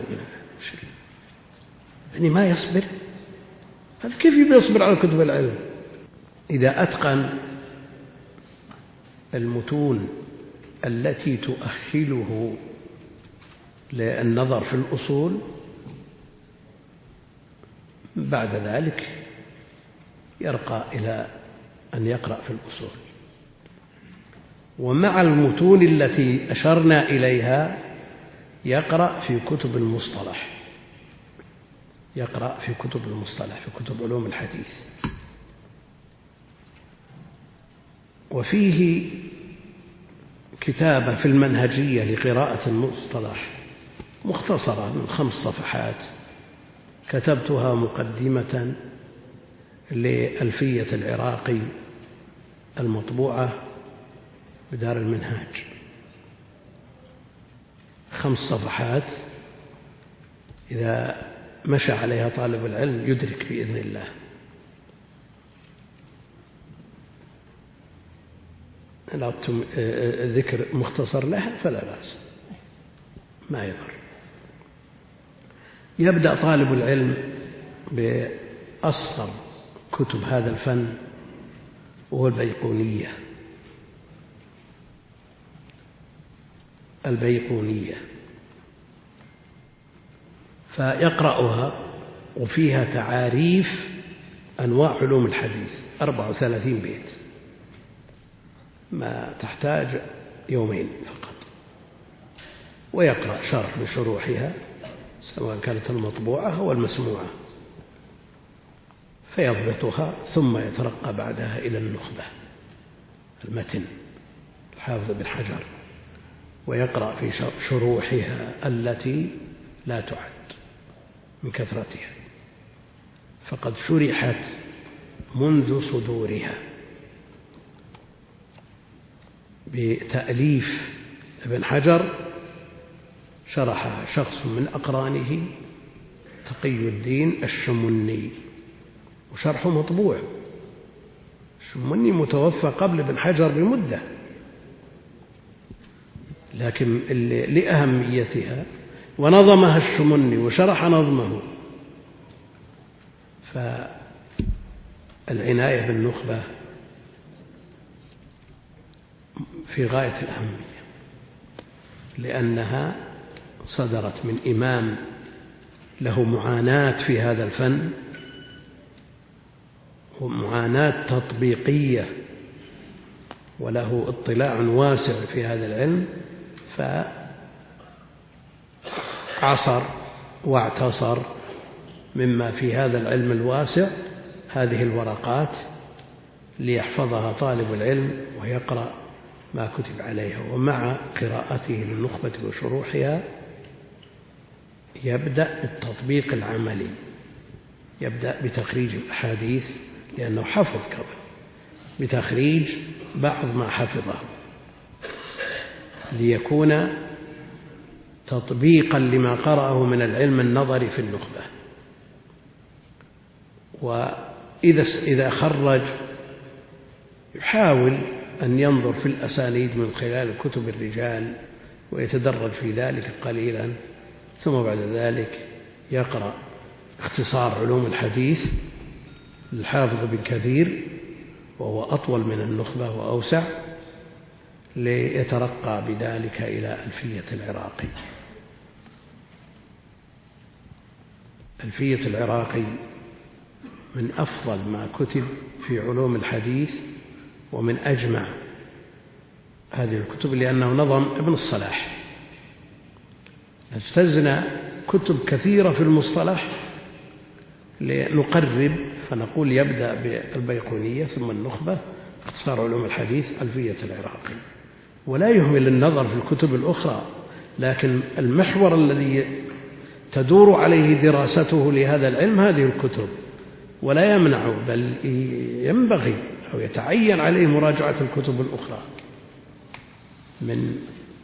S4: يعني ما يصبر. هذا كيف يصبر على كتب العلم؟ إذا أتقن المتون التي تؤهله للنظر في الأصول، بعد ذلك يرقى إلى أن يقرأ في الأصول. ومع المتون التي أشرنا إليها يقرأ في كتب المصطلح، يقرأ في كتب المصطلح، في كتب علوم الحديث. وفيه كتابة في المنهجية لقراءة المصطلح مختصرة من 5 صفحات، كتبتها مقدمة لألفية العراقي المطبوعة بدار المنهاج. 5 صفحات إذا مشى عليها طالب العلم يدرك بإذن الله. إن أردتم ذكر مختصر لها فلا بأس، ما يضر. يبدأ طالب العلم بأصغر كتب هذا الفن وهو البيقونية، فيقرأها وفيها تعاريف أنواع علوم الحديث 34 بيت، ما تحتاج يومين فقط، ويقرأ شرح بشروحها سواء كانت المطبوعة أو المسموعة، فيضبطها ثم يترقى بعدها إلى النخبة المتن الحافظ بن حجر، ويقرأ في شروحها التي لا تعد من كثرتها، فقد شرحت منذ صدورها بتأليف ابن حجر، شرحها شخص من أقرانه تقي الدين الشمني، وشرحه مطبوع. الشمني متوفى قبل ابن حجر بمدة، لكن لأهميتها ونظمها الشمني وشرح نظمه، فالعناية بالنخبة في غاية الأهمية، لأنها صدرت من إمام له معاناة في هذا الفن ومعاناة تطبيقية، وله اطلاع واسع في هذا العلم، فعصر واعتصر مما في هذا العلم الواسع هذه الورقات ليحفظها طالب العلم ويقرأ ما كتب عليها. ومع قراءته للنخبة وشروحها يبدأ بالتطبيق العملي، يبدأ بتخريج الأحاديث لأنه حفظ قبل، بتخريج بعض ما حفظه ليكون تطبيقا لما قرأه من العلم النظري في النخبة. وإذا خرج يحاول أن ينظر في الأسانيد من خلال كتب الرجال ويتدرج في ذلك قليلا، ثم بعد ذلك يقرأ اختصار علوم الحديث للحافظ بن كثير وهو أطول من النخبة وأوسع، ليترقى بذلك إلى ألفية العراقي. ألفية العراقي من أفضل ما كتب في علوم الحديث ومن أجمع هذه الكتب، لأنه نظم ابن الصلاح. اجتزنا كتب كثيرة في المصطلح لنقرب، فنقول يبدأ بالبيقونية ثم النخبة، اختصار علوم الحديث، ألفية العراقي، ولا يهمل النظر في الكتب الأخرى، لكن المحور الذي تدور عليه دراسته لهذا العلم هذه الكتب، ولا يمنع بل ينبغي أو يتعين عليه مراجعة الكتب الأخرى من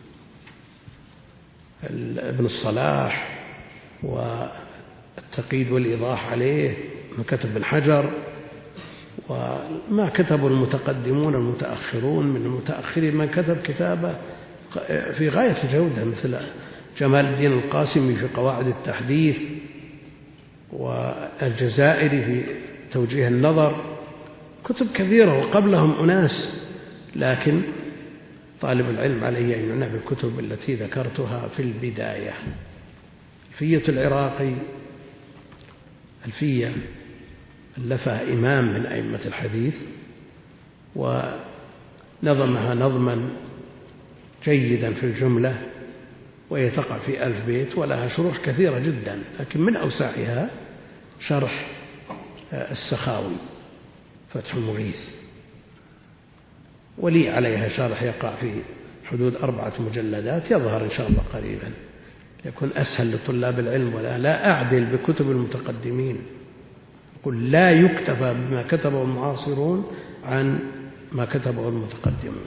S4: ابن الصلاح والتقييد والإيضاح عليه من كتب ابن حجر، وما كتب المتقدمون المتأخرون من المتأخرين من كتب كتابة في غاية الجودة مثل جمال الدين القاسمي في قواعد التحديث، والجزائري في توجيه النظر، كتب كثيرة وقبلهم أناس، لكن طالب العلم عليه أن يعنى بالكتب التي ذكرتها في البداية. ألفية العراقي ألفية ألفها إمام من أئمة الحديث، ونظمها نظما جيدا في الجملة، وهي تقع في 1000 بيت، ولها شروح كثيرة جدا، لكن من أوسعها شرح السخاوي فتح المغيث، ولي عليها شرح يقع في حدود 4 مجلدات، يظهر إن شاء الله قريبا، يكون أسهل لطلاب العلم. ولا لا أعدل بكتب المتقدمين، قل لا يكتفى بما كتبه المعاصرون عن ما كتبه المتقدمون.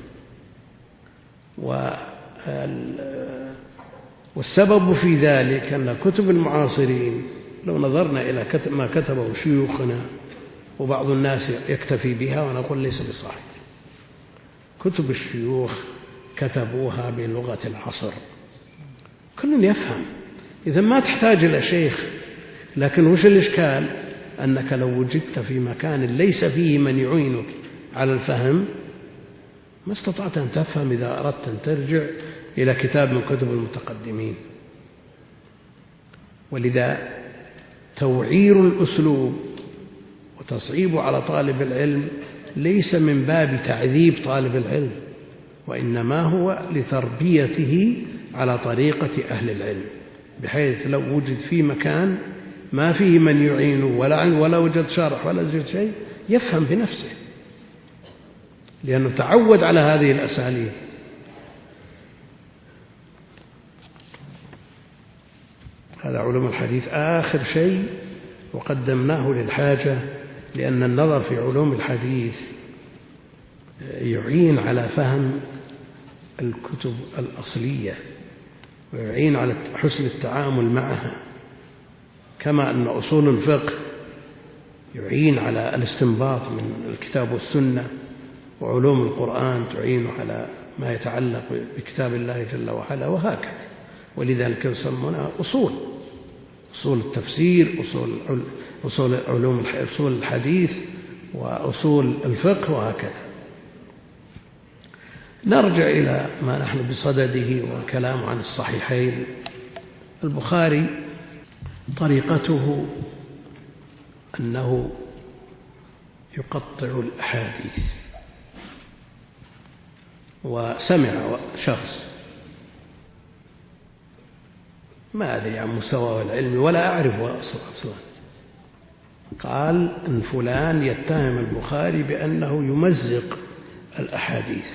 S4: والسبب في ذلك أن كتب المعاصرين لو نظرنا إلى ما كتبه شيوخنا وبعض الناس يكتفي بها، ونقول ليس بصحيح. كتب الشيوخ كتبوها بلغة العصر، كل يفهم، إذا ما تحتاج إلى شيخ. لكن وش الإشكال؟ أنك لو وجدت في مكان ليس فيه من يعينك على الفهم ما استطعت أن تفهم إذا أردت أن ترجع إلى كتاب من كتب المتقدمين. ولذا توعير الأسلوب وتصعيبه على طالب العلم ليس من باب تعذيب طالب العلم، وإنما هو لتربيته على طريقة أهل العلم، بحيث لو وجد في مكان ما فيه من يعينه ولا وجد شرح ولا وجد شيء يفهم بنفسه، لأنه تعود على هذه الأساليب. هذا علوم الحديث آخر شيء وقدمناه للحاجة، لأن النظر في علوم الحديث يعين على فهم الكتب الأصلية ويعين على حسن التعامل معها، كما أن أصول الفقه يعين على الاستنباط من الكتاب والسنة، وعلوم القرآن تعين على ما يتعلق بكتاب الله جل وعلا، وهكذا. ولذلك يسمونها أصول التفسير، أصول الحديث، وأصول الفقه، وهكذا. نرجع إلى ما نحن بصدده والكلام عن الصحيحين. البخاري طريقته أنه يقطع الأحاديث. وسمع شخص ما أدري عن مستواه العلمي ولا أعرفه أصلا، قال إن فلان يتهم البخاري بأنه يمزق الأحاديث.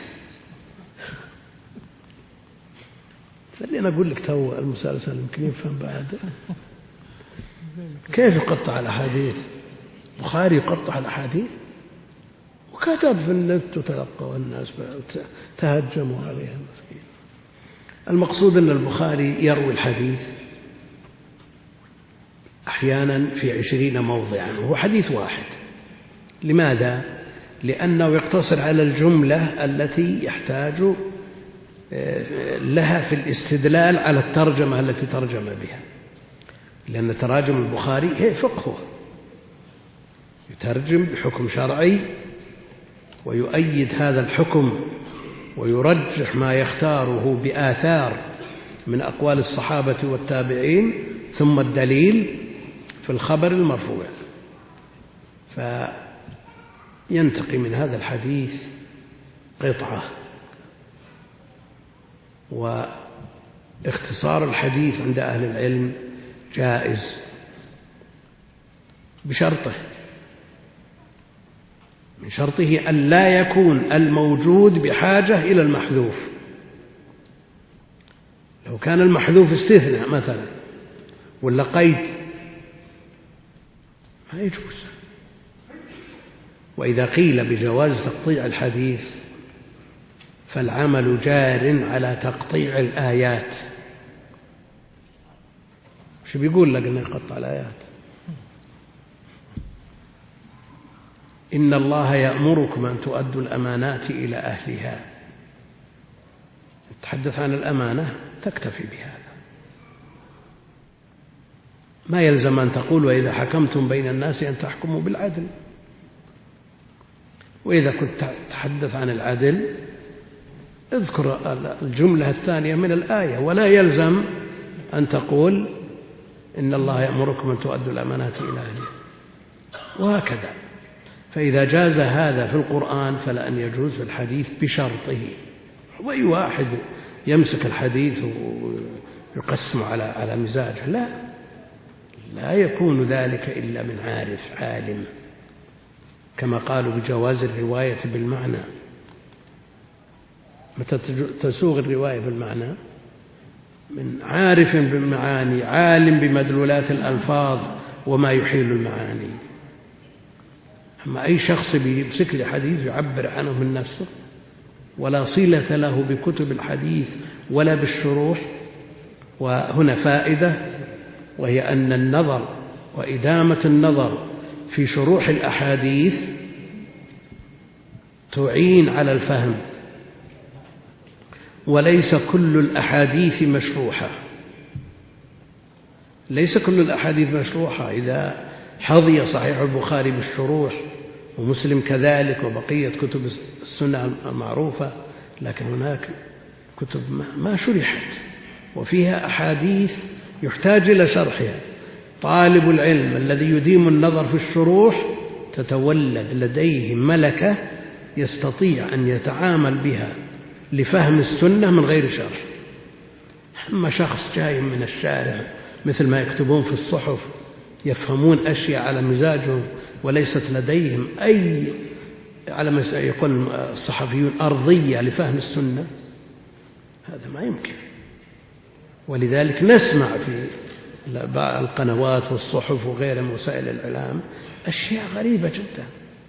S4: خلينا أقول لك تو المسلسل يمكن يفهم بعد. كيف يقطع الأحاديث؟ البخاري يقطع الأحاديث؟ وكتب في النت وتلقوا الناس تهجموا عليها. مسكين. المقصود أن البخاري يروي الحديث أحيانا في 20 موضعا وهو حديث واحد. لماذا؟ لأنه يقتصر على الجملة التي يحتاج لها في الاستدلال على الترجمة التي ترجم بها، لأن تراجم البخاري هي فقه، يترجم بحكم شرعي ويؤيد هذا الحكم ويرجح ما يختاره بآثار من أقوال الصحابة والتابعين، ثم الدليل في الخبر المرفوع، فينتقي من هذا الحديث قطعة. واختصار الحديث عند أهل العلم جائز بشرطه، من شرطه أن لا يكون الموجود بحاجة إلى المحذوف. لو كان المحذوف استثناء مثلا ولا قيد ما يجوز. وإذا قيل بجواز تقطيع الحديث فالعمل جار على تقطيع الآيات. شو بيقول لك أنه يقطع الآيات؟ إن الله يأمركم أن تؤدوا الأمانات إلى أهلها. تتحدث عن الأمانة تكتفي بهذا، ما يلزم أن تقول وإذا حكمتم بين الناس أن تحكموا بالعدل. وإذا كنت تتحدث عن العدل اذكر الجملة الثانية من الآية، ولا يلزم أن تقول إن الله يأمركم أن تؤدوا الأمانات إلى أهلها، وهكذا. فإذا جاز هذا في القرآن فلا أن يجوز في الحديث بشرطه. وأي واحد يمسك الحديث ويقسم على مزاجه، لا يكون ذلك إلا من عارف عالم، كما قالوا بجواز الرواية بالمعنى. متى تسوغ الرواية بالمعنى؟ من عارف بالمعاني، عالم بمدلولات الألفاظ وما يحيل المعاني. أما أي شخص بيمسك لي حديث يعبر عنه من نفسه ولا صلة له بكتب الحديث ولا بالشروح. وهنا فائدة، وهي أن النظر وإدامة النظر في شروح الأحاديث تعين على الفهم، وليس كل الأحاديث مشروحة. ليس كل الأحاديث مشروحة. إذا حظي صحيح البخاري بالشروح ومسلم كذلك وبقية كتب السنة المعروفة، لكن هناك كتب ما شرحت وفيها أحاديث يحتاج إلى شرحها. طالب العلم الذي يديم النظر في الشروح تتولد لديه ملكة يستطيع أن يتعامل بها لفهم السنة من غير شرح. أما شخص جاي من الشارع مثل ما يكتبون في الصحف يفهمون أشياء على مزاجهم وليست لديهم أي، على ما يقول الصحفيون، أرضية لفهم السنة، هذا ما يمكن. ولذلك نسمع في القنوات والصحف وغيرها من وسائل الإعلام أشياء غريبة جدا،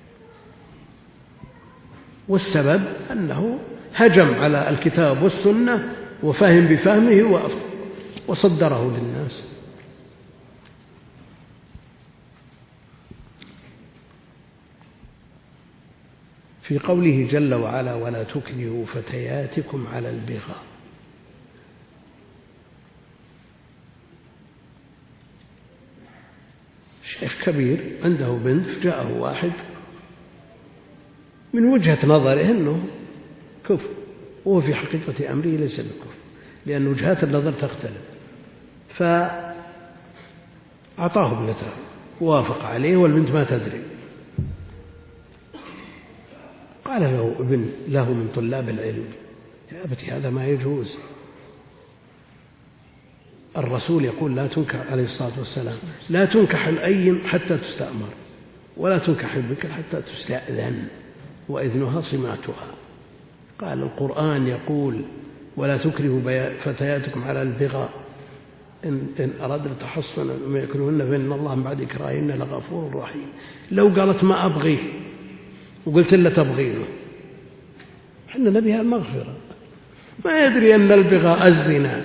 S4: والسبب أنه هجم على الكتاب والسنة وفهم بفهمه وصدره للناس. في قوله جل وعلا: ولا تكرهوا فتياتكم على البغاء، شيخ كبير عنده بنت، جاءه واحد من وجهة نظره أنه كفر، وهو في حقيقة أمره ليس بكفر، لأن وجهات النظر تختلف، فأعطاه ابنته ووافق عليه والبنت ما تدري. قال له ابن له من طلاب العلم: يا أبتي هذا ما يجوز، الرسول يقول لا تنكح، عليه الصلاة والسلام، لا تنكح الأيم حتى تستأمر، ولا تنكح البكر حتى تستأذن، وإذنها صماتها. قال القرآن يقول: ولا تكرهوا فتياتكم على البغاء إن أردنا تحصنا ما يكرهن فإن الله من بعد إكراههن لغفور رحيم. لو قالت ما أبغيه وقلت إلا تبغينه، حنا نبيها المغفرة، ما يدري أن البغاء الزنا.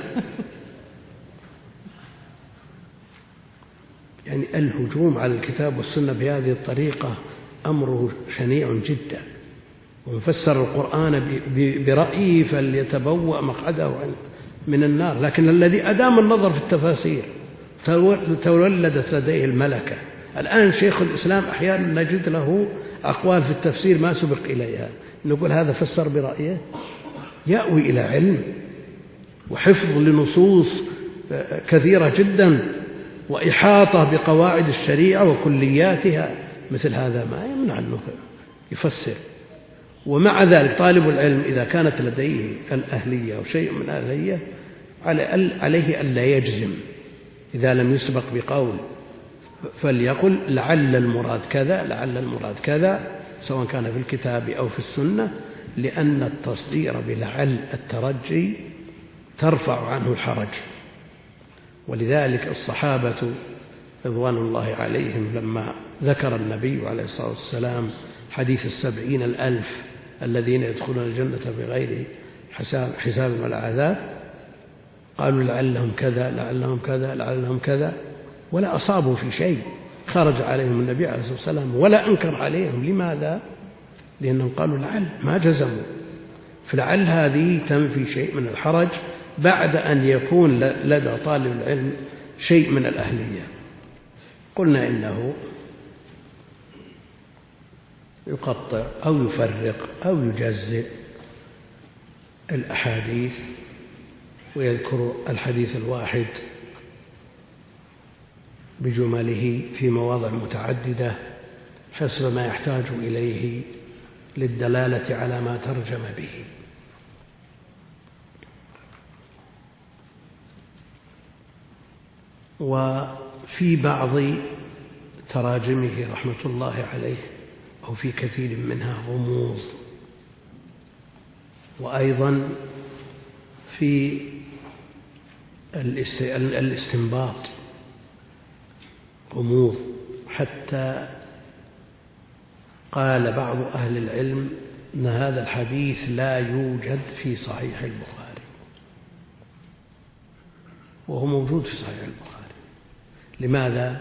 S4: يعني الهجوم على الكتاب والسنة بهذه الطريقة أمره شنيع جدا، ومفسر القرآن برأيه فليتبوأ مقعده من النار. لكن الذي أدام النظر في التفاسير تولدت لديه الملكة. الآن شيخ الإسلام أحيانا نجد له أقوال في التفسير ما سبق إليها، نقول هذا فسر برأيه، يأوي إلى علم وحفظ لنصوص كثيرة جدا وإحاطة بقواعد الشريعة وكلياتها، مثل هذا ما يمنع أنه يفسر. ومع ذلك طالب العلم إذا كانت لديه الأهلية أو شيء من الأهلية عليه ألا يجزم إذا لم يسبق بقول، فليقل لعل المراد كذا، لعل المراد كذا، سواء كان في الكتاب أو في السنة، لأن التصدير بلعل الترجي ترفع عنه الحرج. ولذلك الصحابة رضوان الله عليهم لما ذكر النبي عليه الصلاة والسلام حديث 70,000 الذين يدخلون الجنة بغير حساب ولا عذاب، قالوا لعلهم كذا لعلهم كذا لعلهم كذا، ولا أصابوا في شيء. خرج عليهم النبي عليه الصلاة والسلام ولا أنكر عليهم. لماذا؟ لأنهم قالوا لعل، ما جزموا. فلعل هذه تنفي شيء من الحرج بعد أن يكون لدى طالب العلم شيء من الأهلية. قلنا إنه يقطع أو يفرق أو يجزئ الأحاديث، ويذكر الحديث الواحد بجمله في مواضع متعددة حسب ما يحتاج إليه للدلالة على ما ترجم به. وفي بعض تراجمه رحمة الله عليه أو في كثير منها غموض، وأيضا في الاستنباط غموض، حتى قال بعض أهل العلم أن هذا الحديث لا يوجد في صحيح البخاري، وهو موجود في صحيح البخاري. لماذا؟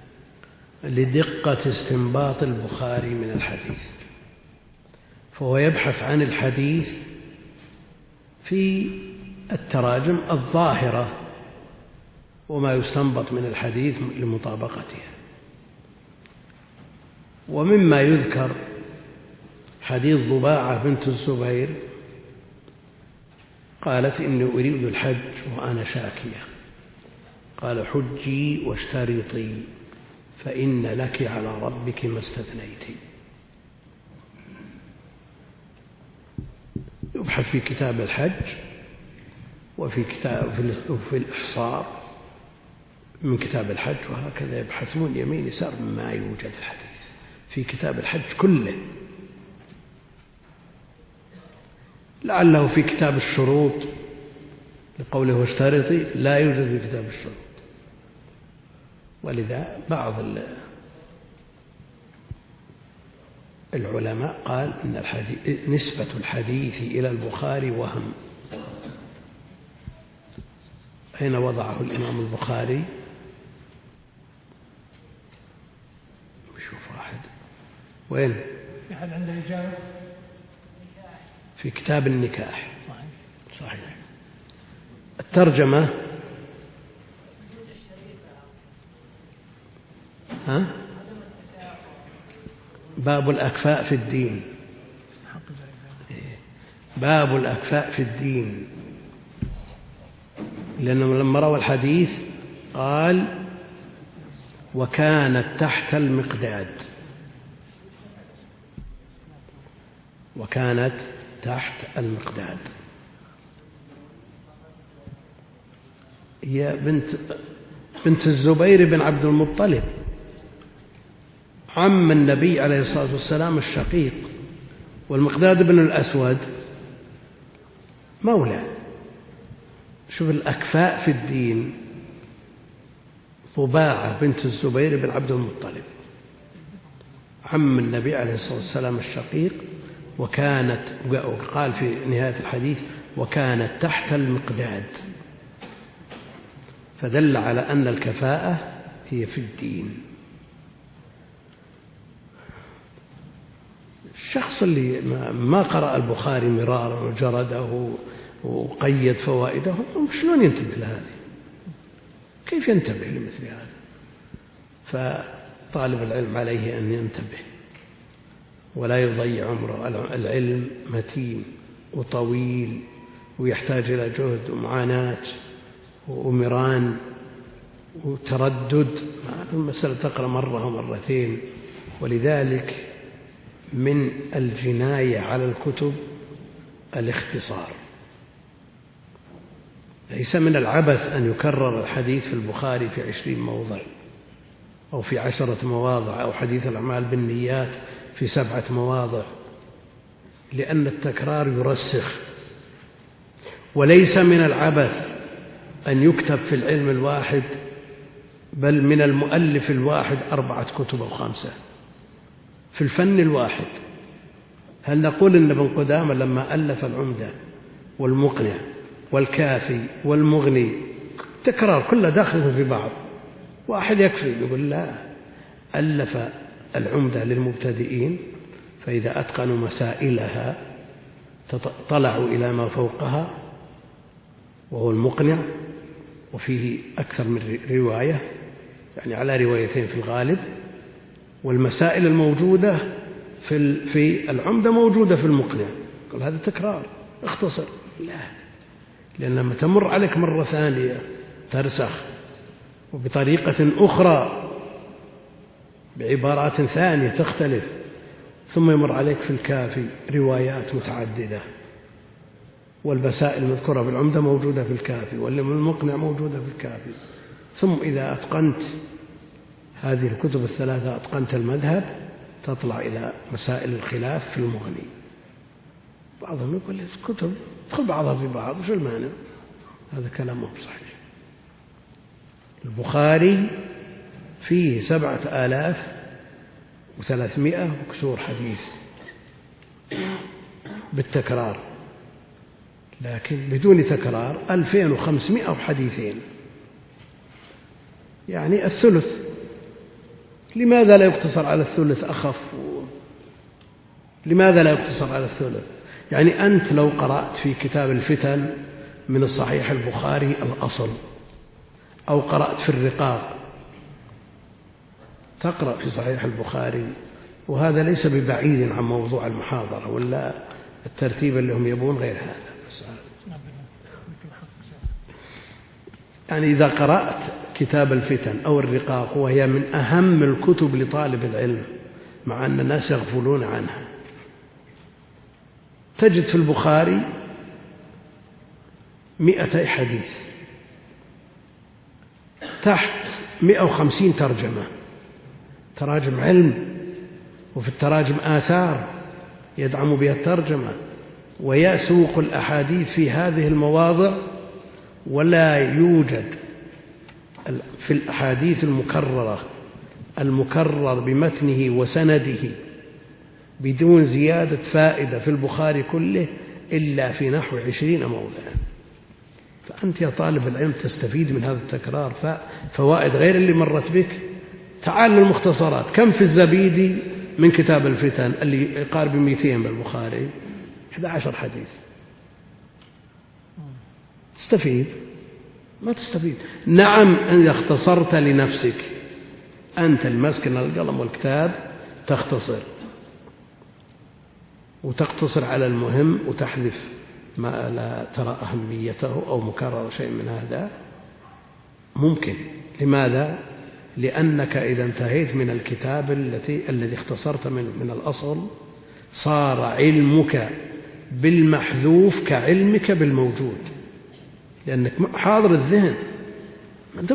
S4: لدقة استنباط البخاري من الحديث، فهو يبحث عن الحديث في التراجم الظاهرة وما يستنبط من الحديث لمطابقتها. ومما يذكر حديث ضباعة بنت الزبير قالت إني أريد الحج وأنا شاكية، قال حجي واشترطي فإن لك على ربك ما استثنيت. يبحث في كتاب الحج وفي الإحصار من كتاب الحج، وهكذا يبحثون يمين يسار ما يوجد الحديث في كتاب الحج كله. لعله في كتاب الشروط لقوله واشترطي لا يوجد في كتاب الشروط. ولذا بعض العلماء قال إن نسبة الحديث إلى البخاري وهم. أين وضعه الإمام البخاري؟ شوف واحد وين؟
S3: أحد عنده إجابة؟
S4: في كتاب النكاح. صحيح. الترجمة باب الأكفاء في الدين. باب الأكفاء في الدين، لأنه لما روى الحديث قال وكانت تحت المقداد، وكانت تحت المقداد. هي بنت الزبير بن عبد المطلب عم النبي عليه الصلاة والسلام الشقيق، والمقداد بن الأسود مولى. شوف الأكفاء في الدين، ضباعة بنت الزبير بن عبد المطلب عم النبي عليه الصلاة والسلام الشقيق، وكانت، قال في نهاية الحديث وكانت تحت المقداد، فدل على أن الكفاءة هي في الدين. الشخص اللي ما قرأ البخاري مرارا وجرده وقيد فوائده شلون ينتبه لهذه؟ كيف ينتبه لمثل هذا؟ فطالب العلم عليه أن ينتبه ولا يضيع عمره. العلم متين وطويل ويحتاج إلى جهد ومعاناة ومران وتردد. المسألة تقرأ مرة ومرتين. ولذلك من الجناية على الكتب الاختصار. ليس من العبث أن يكرر الحديث في البخاري في 20 موضع أو في 10 مواضع، أو حديث الأعمال بالنيات في 7 مواضع، لأن التكرار يرسخ. وليس من العبث أن يكتب في العلم الواحد، بل من المؤلف الواحد 4 كتب أو 5 في الفن الواحد. هل نقول إن ابن قدامة لما ألف العمدة والمقنع والكافي والمغني تكرار كله داخل في بعض، واحد يكفي؟ يقول لا، ألف العمدة للمبتدئين، فإذا أتقنوا مسائلها طلعوا إلى ما فوقها، وهو المقنع، وفيه أكثر من رواية، يعني على روايتين في الغالب، والمسائل الموجودة في العمدة موجودة في المقنع. قال هذا تكرار، اختصر. لا، لأن لما تمر عليك مرة ثانية ترسخ، وبطريقة أخرى بعبارات ثانية تختلف، ثم يمر عليك في الكافي روايات متعددة، والمسائل المذكورة بالعمدة موجودة في الكافي، والمقنع موجودة في الكافي. ثم إذا أتقنت هذه الكتب الثلاثة، أتقنت المذهب، تطلع إلى مسائل الخلاف في المغني. بعضهم يقول الكتب تدخل بعضها في بعض، وش المانع؟ هذا كلامه صحيح. البخاري فيه 7300 وكسور حديث بالتكرار، لكن بدون تكرار 2500 وحديثين، يعني الثلث. لماذا لا يقتصر على الثلث أخف؟ لماذا لا يقتصر على الثلث؟ يعني أنت لو قرأت في كتاب الفتن من الصحيح البخاري الأصل أو قرأت في الرقاق، تقرأ في صحيح البخاري، وهذا ليس ببعيد عن موضوع المحاضرة، ولا الترتيب اللي هم يبون غير هذا. يعني إذا قرأت كتاب الفتن أو الرقاق، وهي من أهم الكتب لطالب العلم مع أن الناس يغفلون عنها، تجد في البخاري 200 حديث، تحت 150 ترجمة، تراجم علم، وفي التراجم آثار يدعم بها الترجمة، ويسوق الأحاديث في هذه المواضع، ولا يوجد في الأحاديث المكرر بمتنه وسنده بدون زيادة فائدة في البخاري كله إلا في نحو 20 موضعا. فأنت يا طالب العلم تستفيد من هذا التكرار فوائد غير اللي مرت بك. تعال للمختصرات، كم في الزبيدي من كتاب الفتن اللي يقارب 200 بالبخاري؟ 11 حديث. تستفيد؟ ما تستفيد. نعم، إذا اختصرت لنفسك أنت المسكن القلم والكتاب تختصر، وتقتصر على المهم وتحذف ما لا ترى أهميته أو مكرر شيء من هذا، ممكن. لماذا؟ لأنك إذا انتهيت من الكتاب الذي اختصرت من الأصل، صار علمك بالمحذوف كعلمك بالموجود، لأنك حاضر الذهن. أنت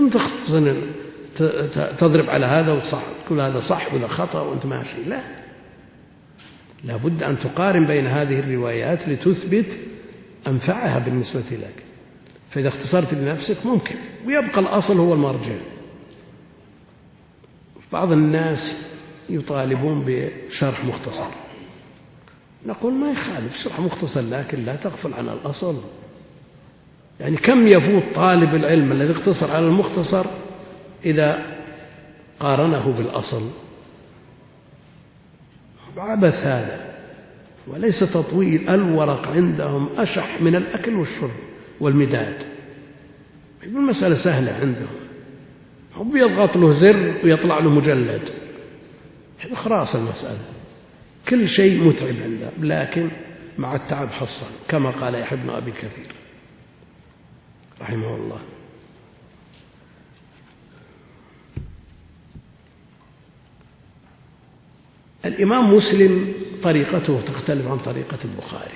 S4: تضرب على هذا وتصح، تقول هذا صح ولا خطأ وأنت ماشي. لا، لابد أن تقارن بين هذه الروايات لتثبت أنفعها بالنسبة لك. فإذا اختصرت لنفسك ممكن، ويبقى الأصل هو المرجع. بعض الناس يطالبون بشرح مختصر، نقول ما يخالف شرح مختصر، لكن لا تغفل عن الأصل. يعني كم يفوت طالب العلم الذي اقتصر على المختصر إذا قارنه بالأصل؟ عبث هذا، وليس تطويل. الورق عندهم أشح من الأكل والشرب والمداد. المسألة سهلة عندهم، هم يضغط له زر ويطلع له مجلد، خلاص المسألة. كل شيء متعب عندهم، لكن مع التعب حصل، كما قال يحيى بن أبي كثير رحمه الله. الإمام مسلم طريقته تختلف عن طريقة البخاري.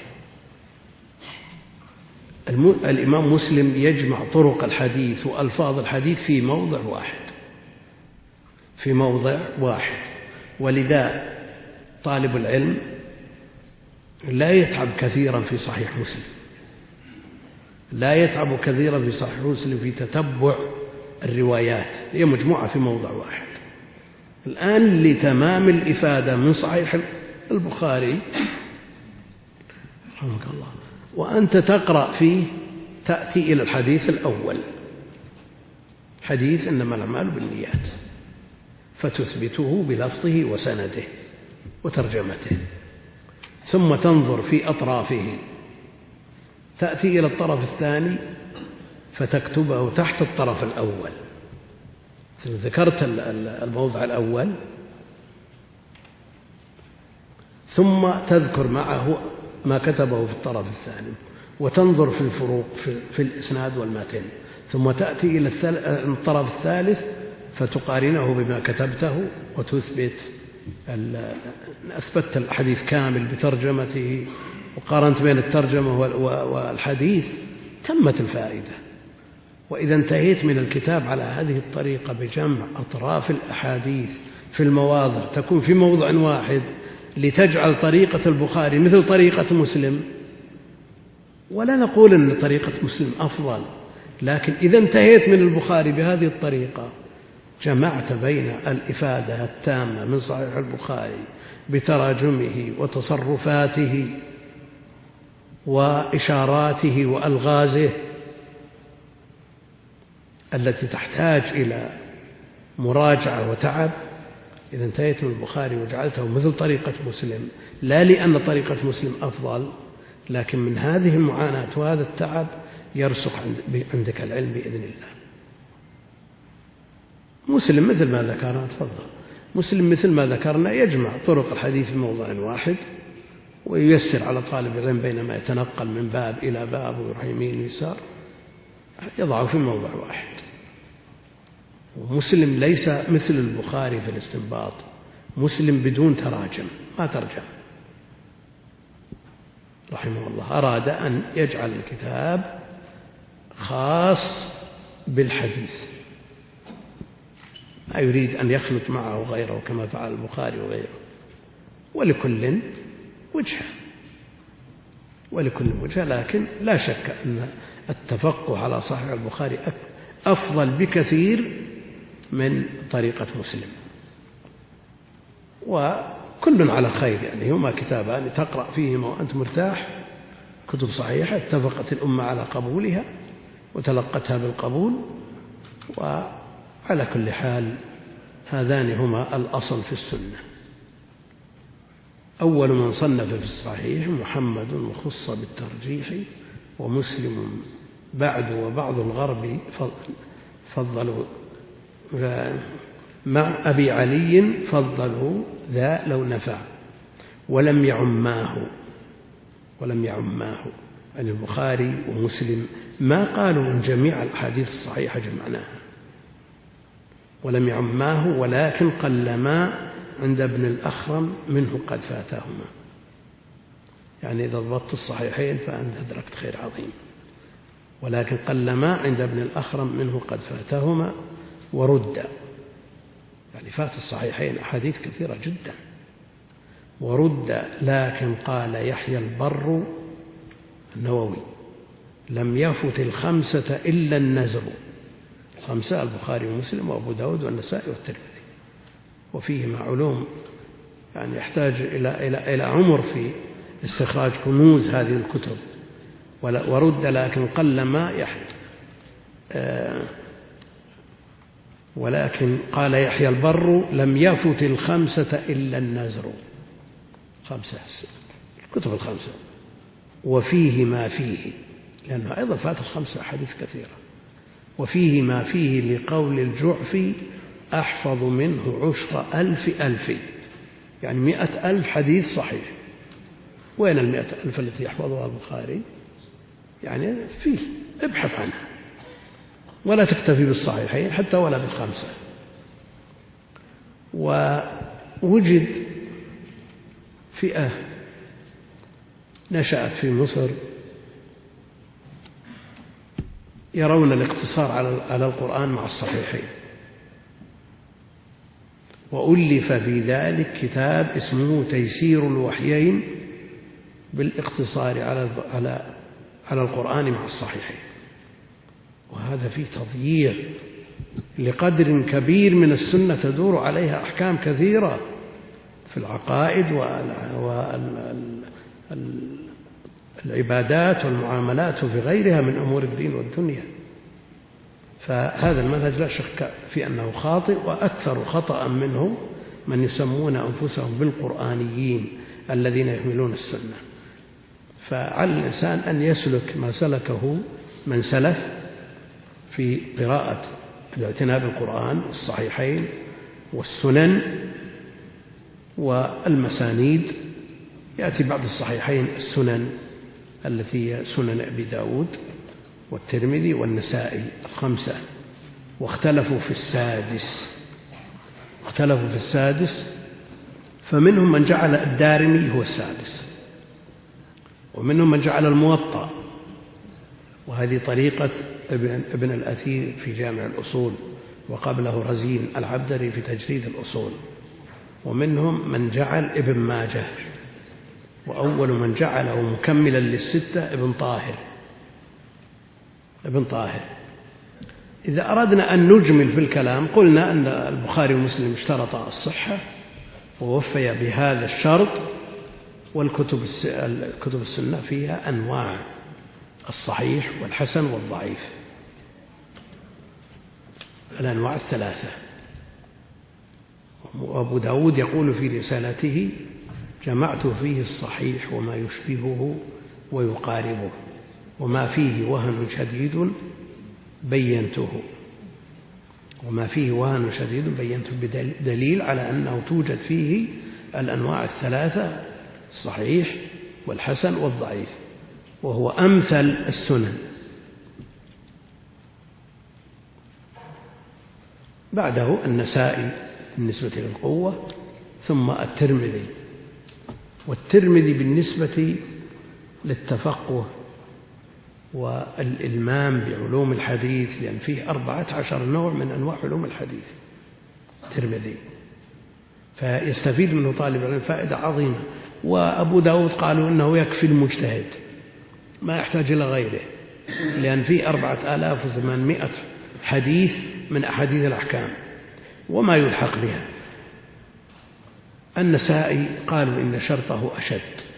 S4: الإمام مسلم يجمع طرق الحديث وألفاظ الحديث في موضع واحد، ولذا طالب العلم لا يتعب كثيرا في صحيح مسلم، لا يتعب كثيرا في صحيح مسلم في تتبع الروايات، هي مجموعة في موضع واحد. الآن لتمام الإفادة من صحيح البخاري رحمك الله، وأنت تقرأ فيه تأتي إلى الحديث الأول، حديث إنما الأعمال بالنيات، فتثبته بلفظه وسنده وترجمته، ثم تنظر في أطرافه، تأتي إلى الطرف الثاني فتكتبه تحت الطرف الأول. ذكرت الموضع الأول، ثم تذكر معه ما كتبه في الطرف الثاني، وتنظر في الفروق في الإسناد والمتن، ثم تأتي إلى الطرف الثالث فتقارنه بما كتبته وتثبت. أثبتت الحديث كامل بترجمته وقارنت بين الترجمة والحديث، تمت الفائدة. وإذا انتهيت من الكتاب على هذه الطريقة بجمع أطراف الأحاديث في المواضع تكون في موضع واحد، لتجعل طريقة البخاري مثل طريقة مسلم. ولا نقول أن طريقة مسلم أفضل، لكن إذا انتهيت من البخاري بهذه الطريقة جمعت بين الإفادة التامة من صحيح البخاري بتراجمه وتصرفاته وإشاراته وألغازه التي تحتاج إلى مراجعة وتعب. إذا انتهيت من البخاري وجعلته مثل طريقة مسلم، لا لأن طريقة مسلم أفضل، لكن من هذه المعاناة وهذا التعب يرسخ عندك العلم بإذن الله. مسلم مثل ما ذكرنا، تفضل. مسلم مثل ما ذكرنا يجمع طرق الحديث في موضع واحد، وييسر على طالب العلم بينما يتنقل من باب إلى باب ويروح يمين ويسار، يضعه في موضع واحد. ومسلم ليس مثل البخاري في الاستنباط، مسلم بدون تراجم، ما ترجم رحمه الله. أراد أن يجعل الكتاب خاص بالحديث، ما يريد أن يخلط معه غيره كما فعل البخاري وغيره. ولكل وجهة، لكن لا شك أن التفقه على صحيح البخاري أفضل بكثير من طريقة مسلم، وكل على خير. يعني هما كتابان تقرأ فيهما وأنت مرتاح، كتب صحيحة اتفقت الأمة على قبولها وتلقتها بالقبول. وعلى كل حال هذان هما الأصل في السنة. أول من صنف في الصحيح محمد وخص بالترجيح، ومسلم بعد وبعض الغرب فضلوا مع أبي علي فضلوا ذا لو نفع، ولم يعماه. يعني البخاري ومسلم ما قالوا من جميع الأحاديث الصحيحة جمعناها، ولم يعماه، ولكن قلما عند ابن الأخرم منه قد فاتهما. يعني إذا ضبطت الصحيحين فأنت أدركت خير عظيم، ولكن قلما عند ابن الأخرم منه قد فاتهما ورد. يعني فات الصحيحين أحاديث كثيرة جدا ورد. لكن قال يحيى البر النووي لم يفت الخمسة إلا النزر. خمسة: البخاري ومسلم وأبو داود والنسائي والترمذي، وفيهما علوم يعني يحتاج إلى عمر في استخراج كنوز هذه الكتب. ورد لكن قلما ولكن قال يحيى البر لم يفت الخمسة إلا النزر. خمسة الكتب الخمسة، وفيه ما فيه، لأنه أيضا فات الخمسة أحاديث كثيرة. وفيه ما فيه لقول الجعفي أحفظ منه 10,000 يعني 100,000 حديث صحيح. وين 100,000 التي يحفظها البخاري؟ يعني فيه، ابحث عنها، ولا تكتفي بالصحيحين حتى ولا بالخمسة. ووجد فئة نشأت في مصر يرون الاقتصار على القرآن مع الصحيحين، وألف في ذلك كتاب اسمه تيسير الوحيين بالاقتصار على القرآن مع الصحيحين. وهذا فيه تضييع لقدر كبير من السنة تدور عليها أحكام كثيرة في العقائد والعبادات والمعاملات وفي غيرها من أمور الدين والدنيا. فهذا المنهج لا شك في أنه خاطئ، وأكثر خطأ منه من يسمون أنفسهم بالقرآنيين الذين يحملون السنة. فعلى الإنسان أن يسلك ما سلكه من سلف في قراءة الاعتناء بالقرآن والصحيحين والسنن والمسانيد. يأتي بعد الصحيحين السنن التي هي سنن أبي داود والترمذي والنسائي الخمسة. واختلفوا في السادس، فمنهم من جعل الدارمي هو السادس، ومنهم من جعل الموطأ، وهذه طريقة ابن الأثير في جامع الأصول، وقبله رزين العبدري في تجريد الأصول. ومنهم من جعل ابن ماجه، وأول من جعله مكملا للستة ابن طاهر. إذا أردنا أن نجمل في الكلام قلنا أن البخاري ومسلم اشترطا الصحة ووفيا بهذا الشرط، والكتب السنة فيها أنواع: الصحيح والحسن والضعيف، الأنواع الثلاثة. وأبو داود يقول في رسالته: جمعت فيه الصحيح وما يشبهه ويقاربه، وما فيه وهن شديد بينته. وما فيه وهن شديد بينته بدليل على أنه توجد فيه الأنواع الثلاثة: الصحيح والحسن والضعيف، وهو أمثل السنن. بعده النسائي بالنسبة للقوة، ثم الترمذي. والترمذي بالنسبة للتفقه والإلمام بعلوم الحديث، لأن فيه 14 نوع من أنواع علوم الحديث الترمذي، فيستفيد منه طالب العلم فائدة عظيمة. وأبو داود قالوا إنه يكفي المجتهد ما يحتاج إلى غيره، لأن فيه 4800 حديث من أحاديث الأحكام وما يلحق بها. النسائي قالوا إن شرطه أشد،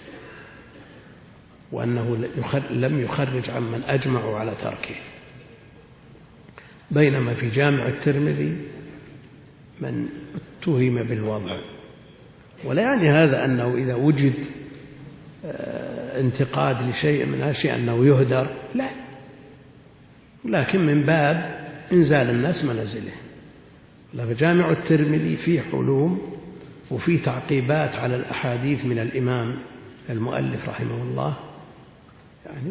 S4: وأنه لم يخرج عمن أجمعوا على تركه، بينما في جامع الترمذي من اتهم بالوضع. ولا يعني هذا أنه إذا وجد انتقاد لشيء من هالشيء أنه يهدر، لا، لكن من باب إنزال الناس منازله. فجامع الترمذي فيه علوم وفيه تعقيبات على الأحاديث من الإمام المؤلف رحمه الله، يعني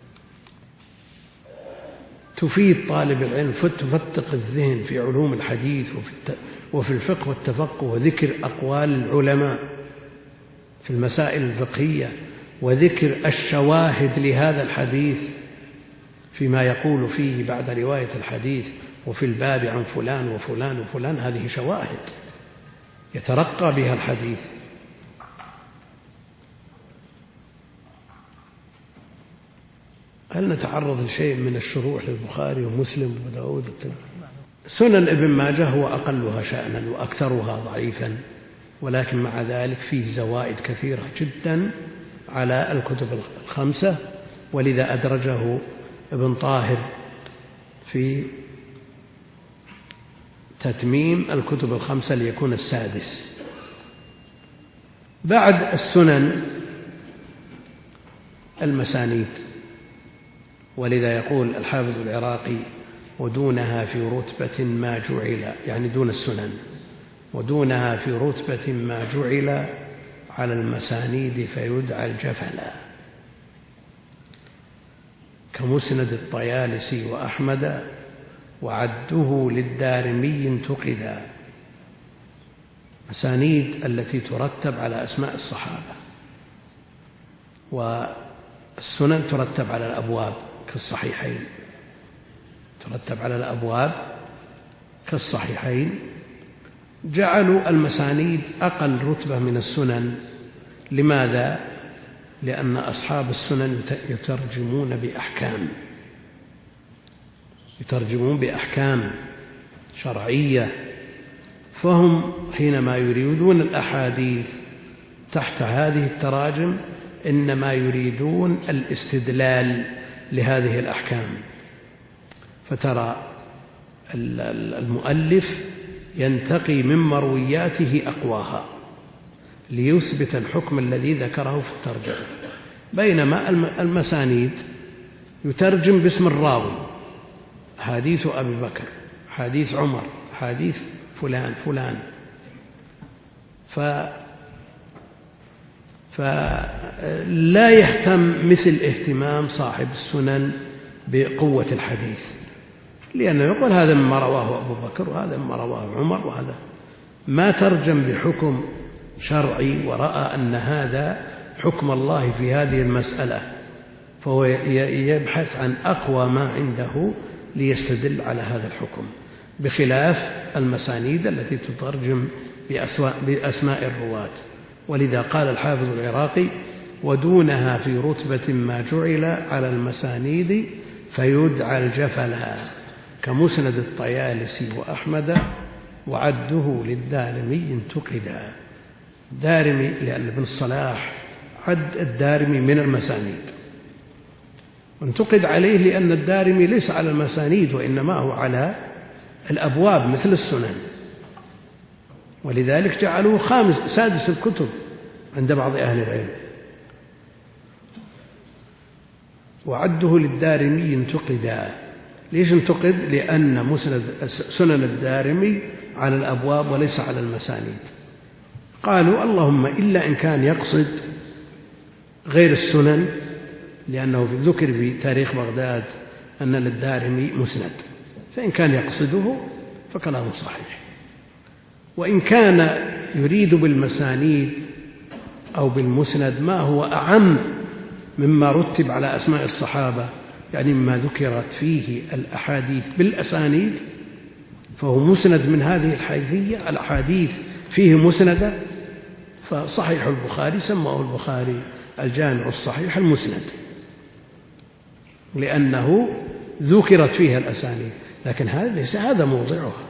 S4: تفيد طالب العلم، تفتق الذهن في علوم الحديث وفي الفقه والتفقه، وذكر أقوال العلماء في المسائل الفقهية، وذكر الشواهد لهذا الحديث فيما يقول فيه بعد رواية الحديث وفي الباب عن فلان وفلان وفلان. هذه شواهد يترقى بها الحديث. هل نتعرض لشيء من الشروح للبخاري ومسلم وداود والترمذي؟ سنن ابن ماجه هو أقلها شأنا وأكثرها ضعيفا، ولكن مع ذلك فيه زوائد كثيرة جدا على الكتب الخمسة، ولذا أدرجه ابن طاهر في تتميم الكتب الخمسة ليكون السادس. بعد السنن المسانيد، ولذا يقول الحافظ العراقي: ودونها في رتبة ما جعل، يعني دون السنن، ودونها في رتبة ما جعل على المسانيد فيدعى الجفلا، كمسند الطيالسي وأحمد، وعده للدارمي انتقدا. مسانيد التي ترتب على أسماء الصحابة، والسنن ترتب على الأبواب كالصحيحين، ترتب على الأبواب كالصحيحين. جعلوا المسانيد أقل رتبة من السنن. لماذا؟ لأن أصحاب السنن يترجمون بأحكام شرعية، فهم حينما يريدون الأحاديث تحت هذه التراجم إنما يريدون الاستدلال لهذه الأحكام. فترى المؤلف ينتقي من مروياته أقواها ليثبت الحكم الذي ذكره في الترجمة، بينما المسانيد يترجم باسم الراوي: حديث أبي بكر، حديث عمر، حديث فلان فلان. فلا يهتم مثل اهتمام صاحب السنن بقوة الحديث، لأنه يقول هذا مما رواه أبو بكر وهذا مما رواه عمر، وهذا ما ترجم بحكم شرعي ورأى أن هذا حكم الله في هذه المسألة، فهو يبحث عن أقوى ما عنده ليستدل على هذا الحكم، بخلاف المسانيد التي تترجم بأسماء الرواة. ولذا قال الحافظ العراقي: ودونها في رتبة ما جعل على المسانيد فيدعى الجفلا، كمسند الطيالسي وأحمد، وعده للدارمي انتقدا. دارمي لأن ابن الصلاح عد الدارمي من المسانيد، وانتقد عليه لأن الدارمي ليس على المسانيد وإنما هو على الأبواب مثل السنن، ولذلك جعلوه سادس الكتب عند بعض أهل العلم. وعده للدارمي انتقدا، ليش انتقد؟ لأن مسند سنن الدارمي على الأبواب وليس على المسانيد. قالوا اللهم إلا إن كان يقصد غير السنن، لأنه ذكر في تاريخ بغداد أن للدارمي مسند، فإن كان يقصده فكلامه صحيح. وإن كان يريد بالمسانيد أو بالمسند ما هو أعم مما رتب على أسماء الصحابة، يعني مما ذكرت فيه الأحاديث بالأسانيد، فهو مسند من هذه الحيثية. الأحاديث فيه مسندة، فصحيح البخاري سماه البخاري الجامع الصحيح المسند، لأنه ذكرت فيها الأسانيد. لكن ليس هذا موضعها،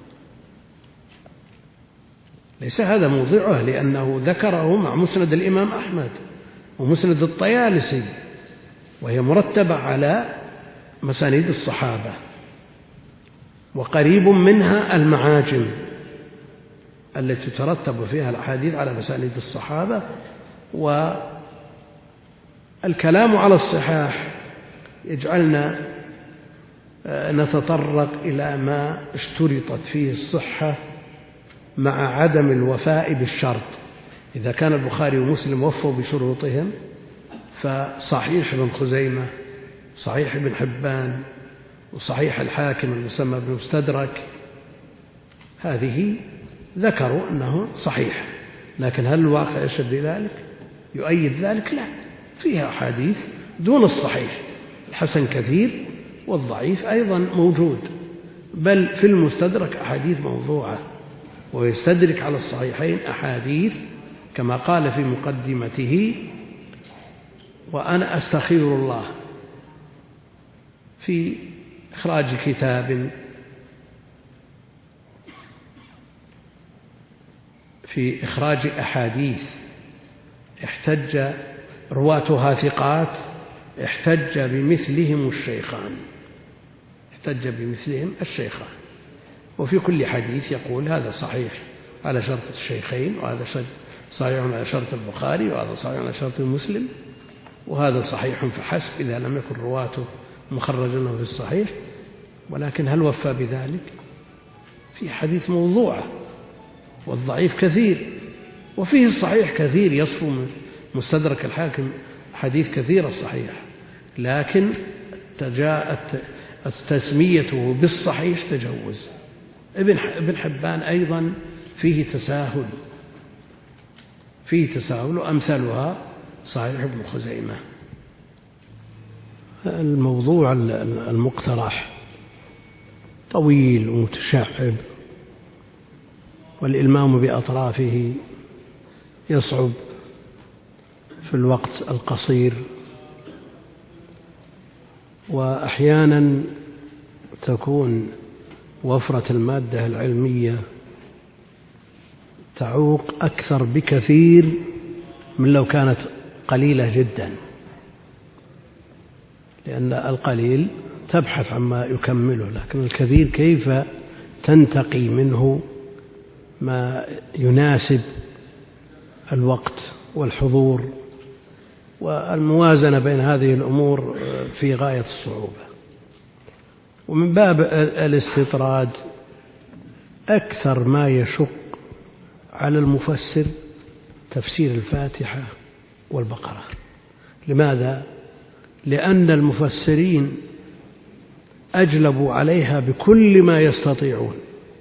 S4: ليس هذا موضعه، لأنه ذكره مع مسند الإمام أحمد ومسند الطيالسي، وهي مرتبة على مسانيد الصحابة، وقريب منها المعاجم التي ترتب فيها الأحاديث على مسانيد الصحابة. والكلام على الصحاح يجعلنا نتطرق إلى ما اشترطت فيه الصحة مع عدم الوفاء بالشرط. إذا كان البخاري ومسلم وفوا بشروطهم، فصحيح ابن خزيمة، صحيح ابن حبان، وصحيح الحاكم المسمى بالمستدرك، هذه ذكروا أنه صحيح. لكن هل الواقع يشهد ذلك؟ يؤيد ذلك؟ لا، فيها أحاديث دون الصحيح، الحسن كثير والضعيف أيضا موجود، بل في المستدرك أحاديث موضوعة، ويستدرك على الصحيحين أحاديث كما قال في مقدمته: وأنا أستخير الله في إخراج كتاب في إخراج أحاديث احتج رواتها ثقات، احتج بمثلهم الشيخان، احتج بمثلهم الشيخان، وفي كل حديث يقول هذا صحيح على شرط الشيخين، وهذا صحيح على شرط البخاري، وهذا صحيح على شرط مسلم، وهذا صحيح فحسب إذا لم يكن رواته مخرجا له في الصحيح. ولكن هل وفى بذلك؟ في حديث موضوعة، والضعيف كثير، وفيه الصحيح كثير، يصفو من مستدرك الحاكم حديث كثيرة صحيح، لكن جاءت تسميته بالصحيح تجوز. ابن حبان أيضا فيه تساهل، وأمثالها صحيح ابن خزيمة. الموضوع المقترح طويل ومتشعب، والإلمام بأطرافه يصعب في الوقت القصير، وأحيانا تكون وفرة المادة العلمية تعوق أكثر بكثير من لو كانت قليلة جدا، لأن القليل تبحث عما يكمله، لكن الكثير كيف تنتقي منه ما يناسب الوقت والحضور، والموازنة بين هذه الأمور في غاية الصعوبة. ومن باب الاستطراد أكثر ما يشق على المفسر تفسير الفاتحة والبقرة. لماذا؟ لأن المفسرين أجلبوا عليها بكل ما يستطيعون،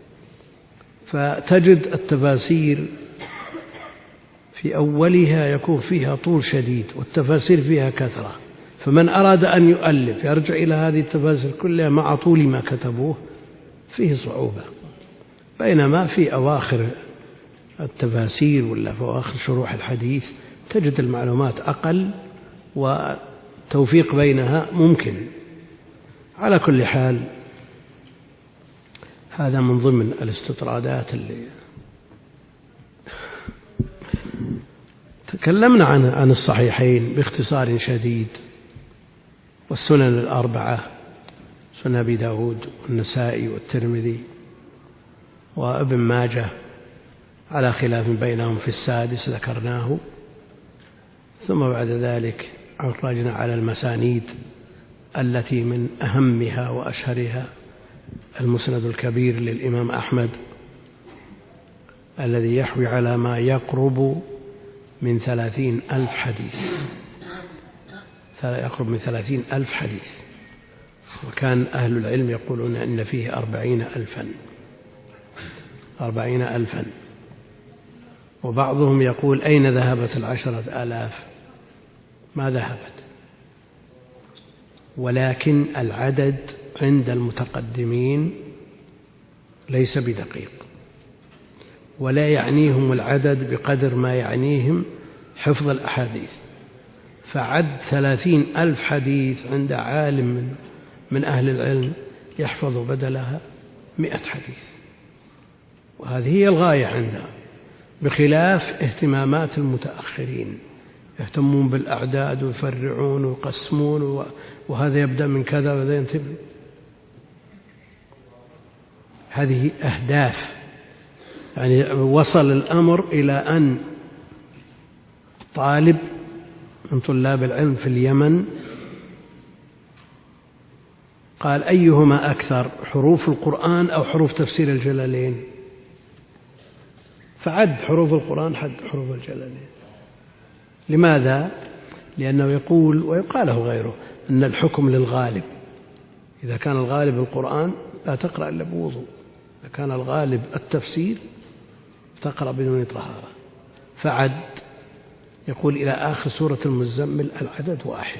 S4: فتجد التفاسير في أولها يكون فيها طول شديد، والتفاسير فيها كثرة، فمن أراد أن يؤلف يرجع إلى هذه التفاسير كلها مع طول ما كتبوه، فيه صعوبة. بينما في أواخر التفاسير ولا في أواخر شروح الحديث تجد المعلومات أقل، وتوفيق بينها ممكن. على كل حال هذا من ضمن الاستطرادات اللي تكلمنا عن الصحيحين باختصار شديد، والسنن الأربعة، سنن أبي داود والنسائي والترمذي وابن ماجه، على خلاف بينهم في السادس ذكرناه. ثم بعد ذلك عرجنا على المسانيد التي من أهمها وأشهرها المسند الكبير للإمام أحمد الذي يحوي على ما يقرب من 30,000 حديث، يقرب من 30,000 حديث، وكان أهل العلم يقولون إن فيه 40,000، وبعضهم يقول أين ذهبت 10,000؟ ما ذهبت، ولكن العدد عند المتقدمين ليس بدقيق، ولا يعنيهم العدد بقدر ما يعنيهم حفظ الأحاديث، فعد 30,000 حديث عند عالم من أهل العلم يحفظ بدلها 100 حديث، وهذه هي الغاية عندها، بخلاف اهتمامات المتأخرين يهتمون بالأعداد ويفرعون ويقسمون، وهذا يبدأ من كذا وهذا ينتهي. هذه أهداف، يعني وصل الأمر إلى أن طالب من طلاب العلم في اليمن قال أيهما أكثر، حروف القرآن أو حروف تفسير الجلالين؟ فعد حروف القرآن حد حروف الجلالين. لماذا؟ لأنه يقول ويقاله غيره أن الحكم للغالب، إذا كان الغالب القرآن لا تقرأ إلا بوضوء، إذا كان الغالب التفسير تقرأ بدون طهارة. فعد يقول إلى آخر سورة المزمل العدد 1،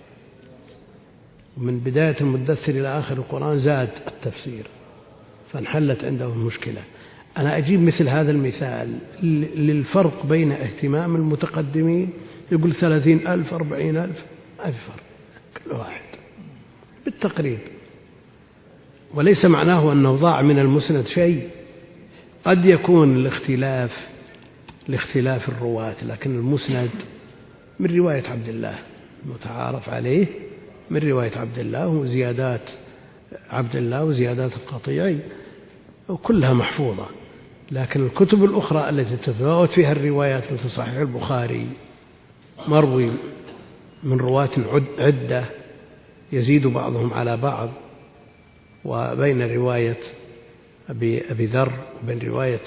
S4: ومن بداية المدثر إلى آخر القرآن زاد التفسير، فانحلت عنده المشكلة. أنا أجيب مثل هذا المثال للفرق بين اهتمام المتقدمين، يقول 30,000 40,000 ما في فرق، كل واحد بالتقريب، وليس معناه أنه ضاع من المسند شيء. قد يكون لاختلاف الرواة، لكن المسند من رواية عبد الله متعارف عليه، من رواية عبد الله وزيادات عبد الله وزيادات القطيعي وكلها محفوظة. لكن الكتب الأخرى التي تتفاوت فيها الروايات مثل صحيح البخاري مروي من رواة عدة يزيد بعضهم على بعض، وبين رواية أبي ذر وبين رواية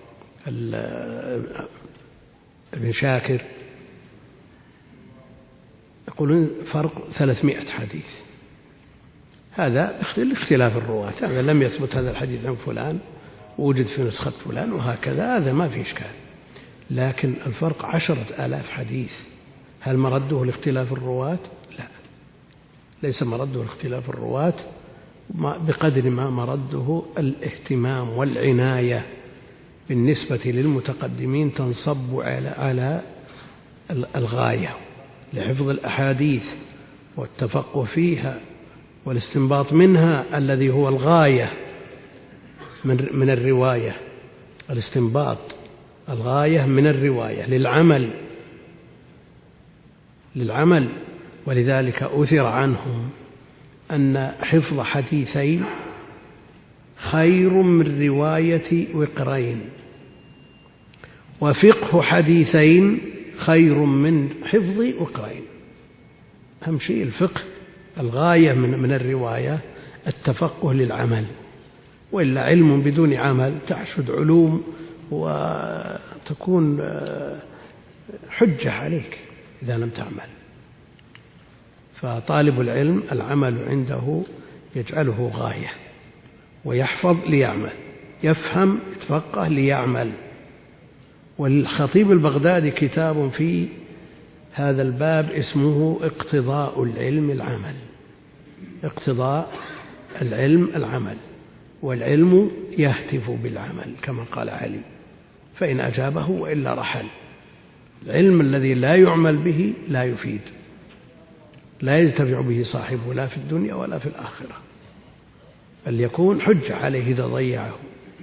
S4: ابن شاكر يقولون فرق 300 حديث. هذا اختلاف الرواة، هذا لم يثبت هذا الحديث عن فلان ووجد في نسخة فلان وهكذا، هذا ما في إشكال. لكن الفرق 10,000 حديث، هل مرده لاختلاف الرواة؟ لا، ليس مرده لاختلاف الرواة بقدر ما مرده الاهتمام والعناية بالنسبة للمتقدمين تنصب على الغاية لحفظ الأحاديث والتفقه فيها والاستنباط منها الذي هو الغاية من الرواية، الاستنباط الغاية من الرواية للعمل. ولذلك أثر عنهم أن حفظ حديثين خير من رواية وقرين، وفقه حديثين خير من حفظ وقرين. أهم شيء الفقه، الغاية من الرواية التفقه للعمل، وإلا علم بدون عمل تحشد علوم وتكون حجة عليك إذا لم تعمل. فطالب العلم العمل عنده يجعله غاية، ويحفظ ليعمل، يفهم يتفقه ليعمل. والخطيب البغدادي كتاب في هذا الباب اسمه اقتضاء العلم العمل، اقتضاء العلم العمل، والعلم يهتف بالعمل كما قال علي، فإن أجابه وإلا رحل. العلم الذي لا يعمل به لا يفيد، لا ينتفع به صاحبه لا في الدنيا ولا في الآخرة، بل يكون حجة عليه إذا ضيعه.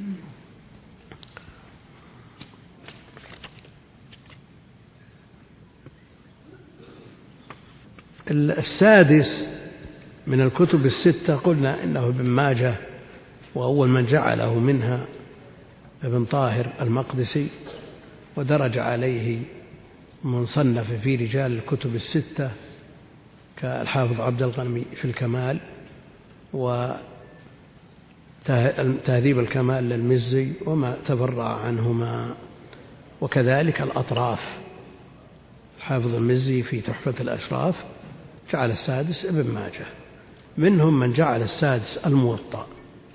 S4: السادس من الكتب الستة قلنا إنه ابن ماجه، وأول من جعله منها ابن طاهر المقدسي، ودرج عليه من صنف في رجال الكتب الستة كالحافظ عبد الغني في الكمال، وتهذيب الكمال للمزي وما تفرع عنهما، وكذلك الأطراف. الحافظ المزي في تحفة الأشراف جعل السادس ابن ماجه، منهم من جعل السادس الموطأ،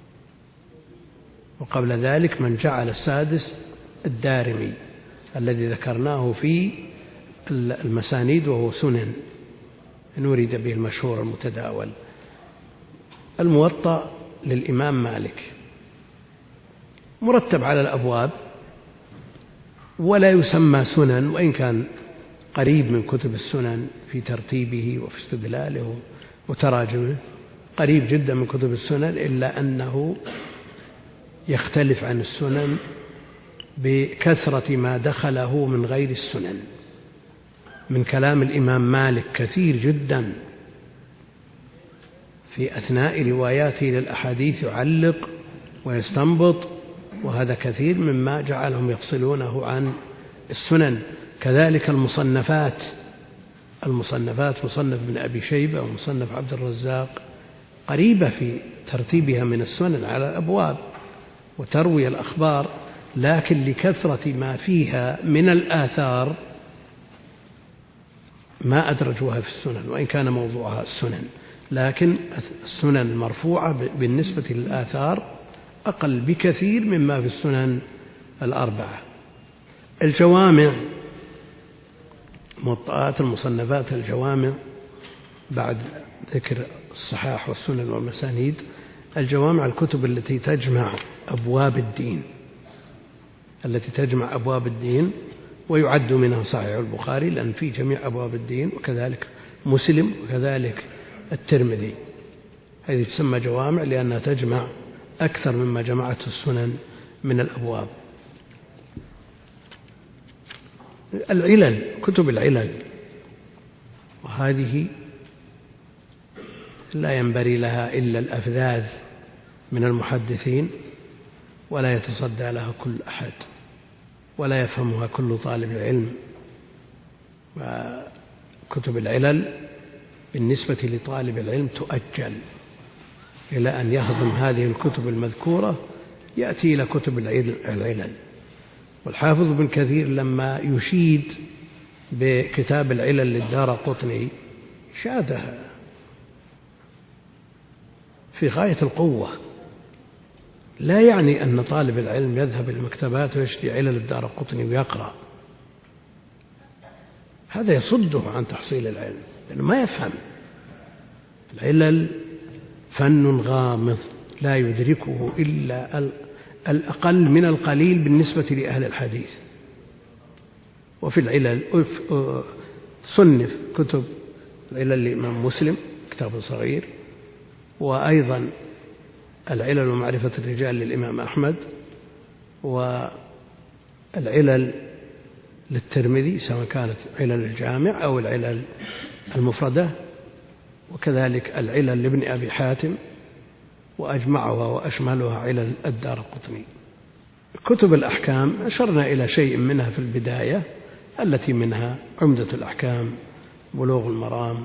S4: وقبل ذلك من جعل السادس الدارمي الذي ذكرناه في المسانيد وهو سنن نريد به المشهور المتداول. الموطأ للإمام مالك مرتب على الأبواب ولا يسمى سنن، وإن كان قريب من كتب السنن في ترتيبه وفي استدلاله وتراجمه، قريب جدا من كتب السنن، إلا أنه يختلف عن السنن بكثرة ما دخله من غير السنن. من كلام الإمام مالك كثير جدا في أثناء رواياته للأحاديث يعلق ويستنبط، وهذا كثير مما جعلهم يفصلونه عن السنن. كذلك المصنفات، مصنف ابن أبي شيبة ومصنف عبد الرزاق قريبة في ترتيبها من السنن على الأبواب وتروي الأخبار، لكن لكثرة ما فيها من الآثار ما أدرجوها في السنن، وإن كان موضوعها السنن، لكن السنن المرفوعة بالنسبة للآثار أقل بكثير مما في السنن الأربعة. الجوامع، موطئات المصنفات الجوامع بعد ذكر الصحاح والسنن والمسانيد، الجوامع الكتب التي تجمع أبواب الدين، ويعد منها صحيح البخاري لأن في جميع أبواب الدين، وكذلك مسلم، وكذلك الترمذي. هذه تسمى جوامع لأنها تجمع أكثر مما جمعته السنن من الأبواب. العلل، كتب العلل، وهذه لا ينبري لها إلا الأفذاذ من المحدثين، ولا يتصدى لها كل أحد، ولا يفهمها كل طالب علم. وكتب العلل بالنسبة لطالب العلم تؤجل إلى أن يهضم هذه الكتب المذكورة، يأتي إلى كتب العلل. والحافظ بن كثير لما يشيد بكتاب العلل للدارقطني شادها في غاية القوة، لا يعني أن طالب العلم يذهب إلى المكتبات ويشتري علل الدارقطني ويقرأ، هذا يصده عن تحصيل العلم لأنه ما يفهم. العلل فن غامض لا يدركه إلا الأقل من القليل بالنسبة لأهل الحديث. وفي العلل صنف كتب العلل للإمام مسلم كتاب صغير، وأيضا العلل ومعرفة الرجال للإمام أحمد، والعلل للترمذي سواء كانت علل الجامع أو العلل المفردة، وكذلك العلل لابن أبي حاتم، وأجمعها وأشملها علل الدارقطني. كتب الأحكام أشرنا إلى شيء منها في البداية، التي منها عمدة الأحكام، بلوغ المرام،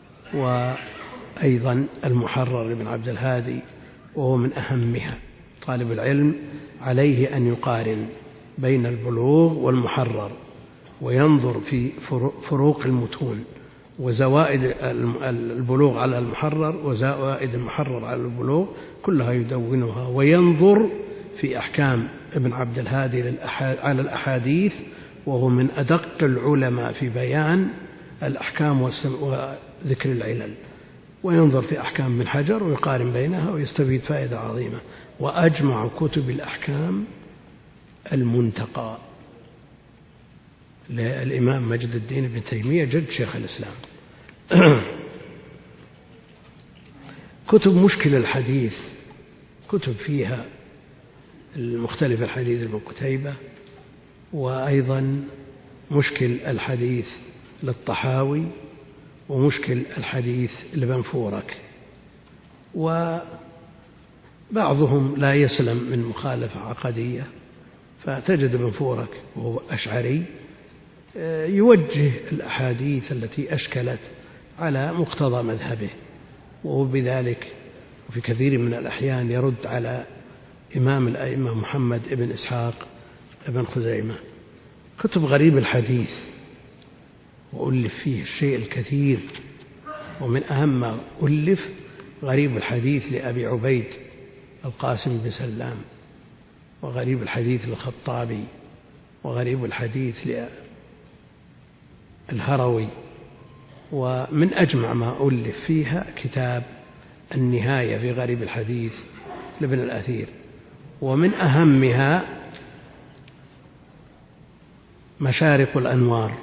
S4: وأيضا المحرر لابن عبد الهادي، وهو من أهمها. طالب العلم عليه أن يقارن بين البلوغ والمحرر، وينظر في فروق المتون وزوائد البلوغ على المحرر وزوائد المحرر على البلوغ، كلها يدونها، وينظر في أحكام ابن عبد الهادي على الأحاديث، وهو من أدق العلماء في بيان الأحكام وذكر العلل، وينظر في أحكام ابن حجر ويقارن بينها ويستفيد فائدة عظيمة. وأجمع كتب الأحكام المنتقى للإمام مجد الدين بن تيمية جد شيخ الإسلام. كتب مشكل الحديث، كتب فيها المختلف الحديث ابن قتيبة، وأيضا مشكل الحديث للطحاوي، ومشكل الحديث لبن فورك. وبعضهم لا يسلم من مخالفة عقدية، فتجد ابن فورك وهو أشعري يوجه الأحاديث التي أشكلت على مقتضى مذهبه، وبذلك وفي كثير من الأحيان يرد على إمام الأئمة محمد بن إسحاق بن خزيمة. كتب غريب الحديث وألف فيه الشيء الكثير، ومن أهم ما ألف غريب الحديث لأبي عبيد القاسم بن سلام، وغريب الحديث للخطابي، وغريب الحديث للهروي. ومن أجمع ما ألف فيها كتاب النهاية في غريب الحديث لابن الأثير، ومن أهمها مشارق الأنوار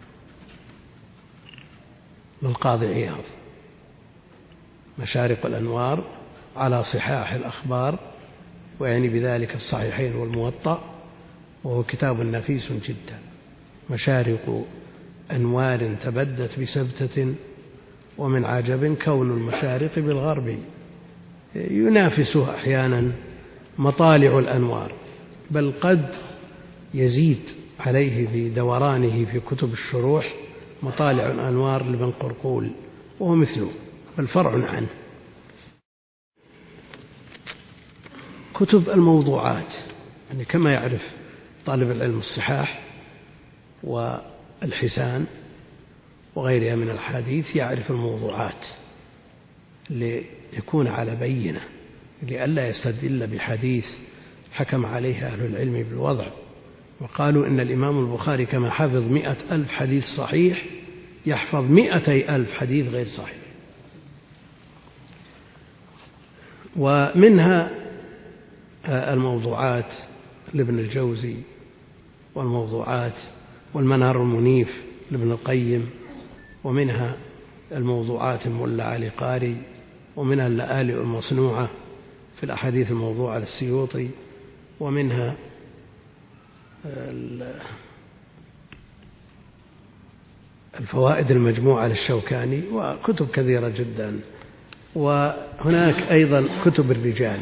S4: للقاضي عياض، مشارق الأنوار على صحاح الأخبار، ويعني بذلك الصحيحين والموطأ، وهو كتاب نفيس جدا. مشارق أنوار تبدت بسبتة، ومن عجب كون المشارق بالغرب، ينافسه أحيانا مطالع الأنوار، بل قد يزيد عليه في دورانه في كتب الشروح مطالع الأنوار لابن قرقول، وهو مثله بل فرع عنه. كتب الموضوعات، يعني كما يعرف طالب العلم الصحاح والحسان وغيرها من الحديث، يعرف الموضوعات ليكون على بينة، لئلا يستدل بحديث حكم عليه أهل العلم بالوضع. وقالوا إن الإمام البخاري كما حفظ 100,000 حديث صحيح يحفظ 200,000 حديث غير صحيح. ومنها الموضوعات لابن الجوزي، والموضوعات والمنار المنيف لابن القيم، ومنها الموضوعات المولى علي قاري، ومنها اللآلئ المصنوعة في الأحاديث الموضوعة للسيوطي، ومنها الفوائد المجموعة للشوكاني، وكتب كثيرة جدا. وهناك أيضا كتب الرجال،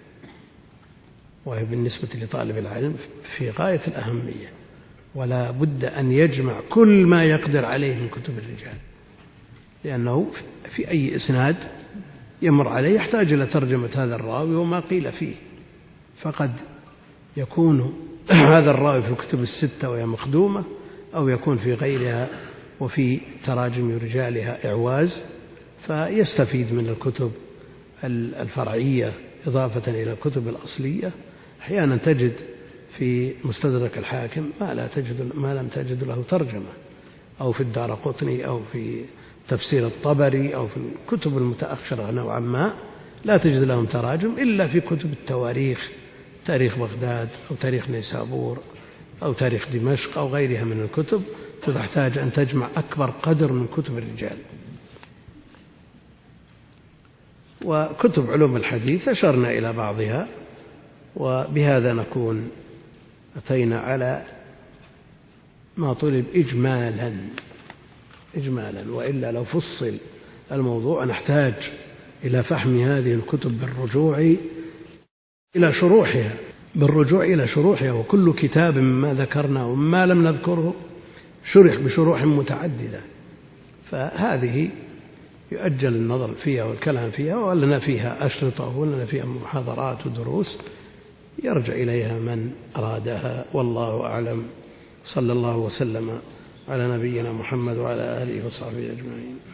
S4: وهي بالنسبة لطالب العلم في غاية الأهمية، ولا بد أن يجمع كل ما يقدر عليه من كتب الرجال، لأنه في أي إسناد يمر عليه يحتاج إلى ترجمة هذا الراوي وما قيل فيه، فقد يكون هذا الراوي في الكتب الستة وهي مخدومة، أو يكون في غيرها وفي تراجم رجالها إعواز، فيستفيد من الكتب الفرعية إضافة إلى الكتب الأصلية. أحيانا تجد في مستدرك الحاكم ما لم تجد له ترجمة، أو في الدارقطني، أو في تفسير الطبري، أو في الكتب المتأخرة نوعا ما لا تجد لهم تراجم إلا في كتب التواريخ، تاريخ بغداد أو تاريخ نيسابور أو تاريخ دمشق أو غيرها من الكتب، فتحتاج أن تجمع أكبر قدر من كتب الرجال. وكتب علوم الحديث أشرنا إلى بعضها، وبهذا نكون أتينا على ما طلب إجمالا، وإلا لو فصل الموضوع نحتاج إلى فهم هذه الكتب بالرجوع إلى شروحها، وكل كتاب مما ذكرنا وما لم نذكره شرح بشروح متعددة، فهذه يؤجل النظر فيها والكلام فيها، ولنا فيها أشرطة ولنا فيها محاضرات ودروس يرجع إليها من أرادها، والله أعلم. صلى الله وسلم على نبينا محمد وعلى آله وصحبه أجمعين.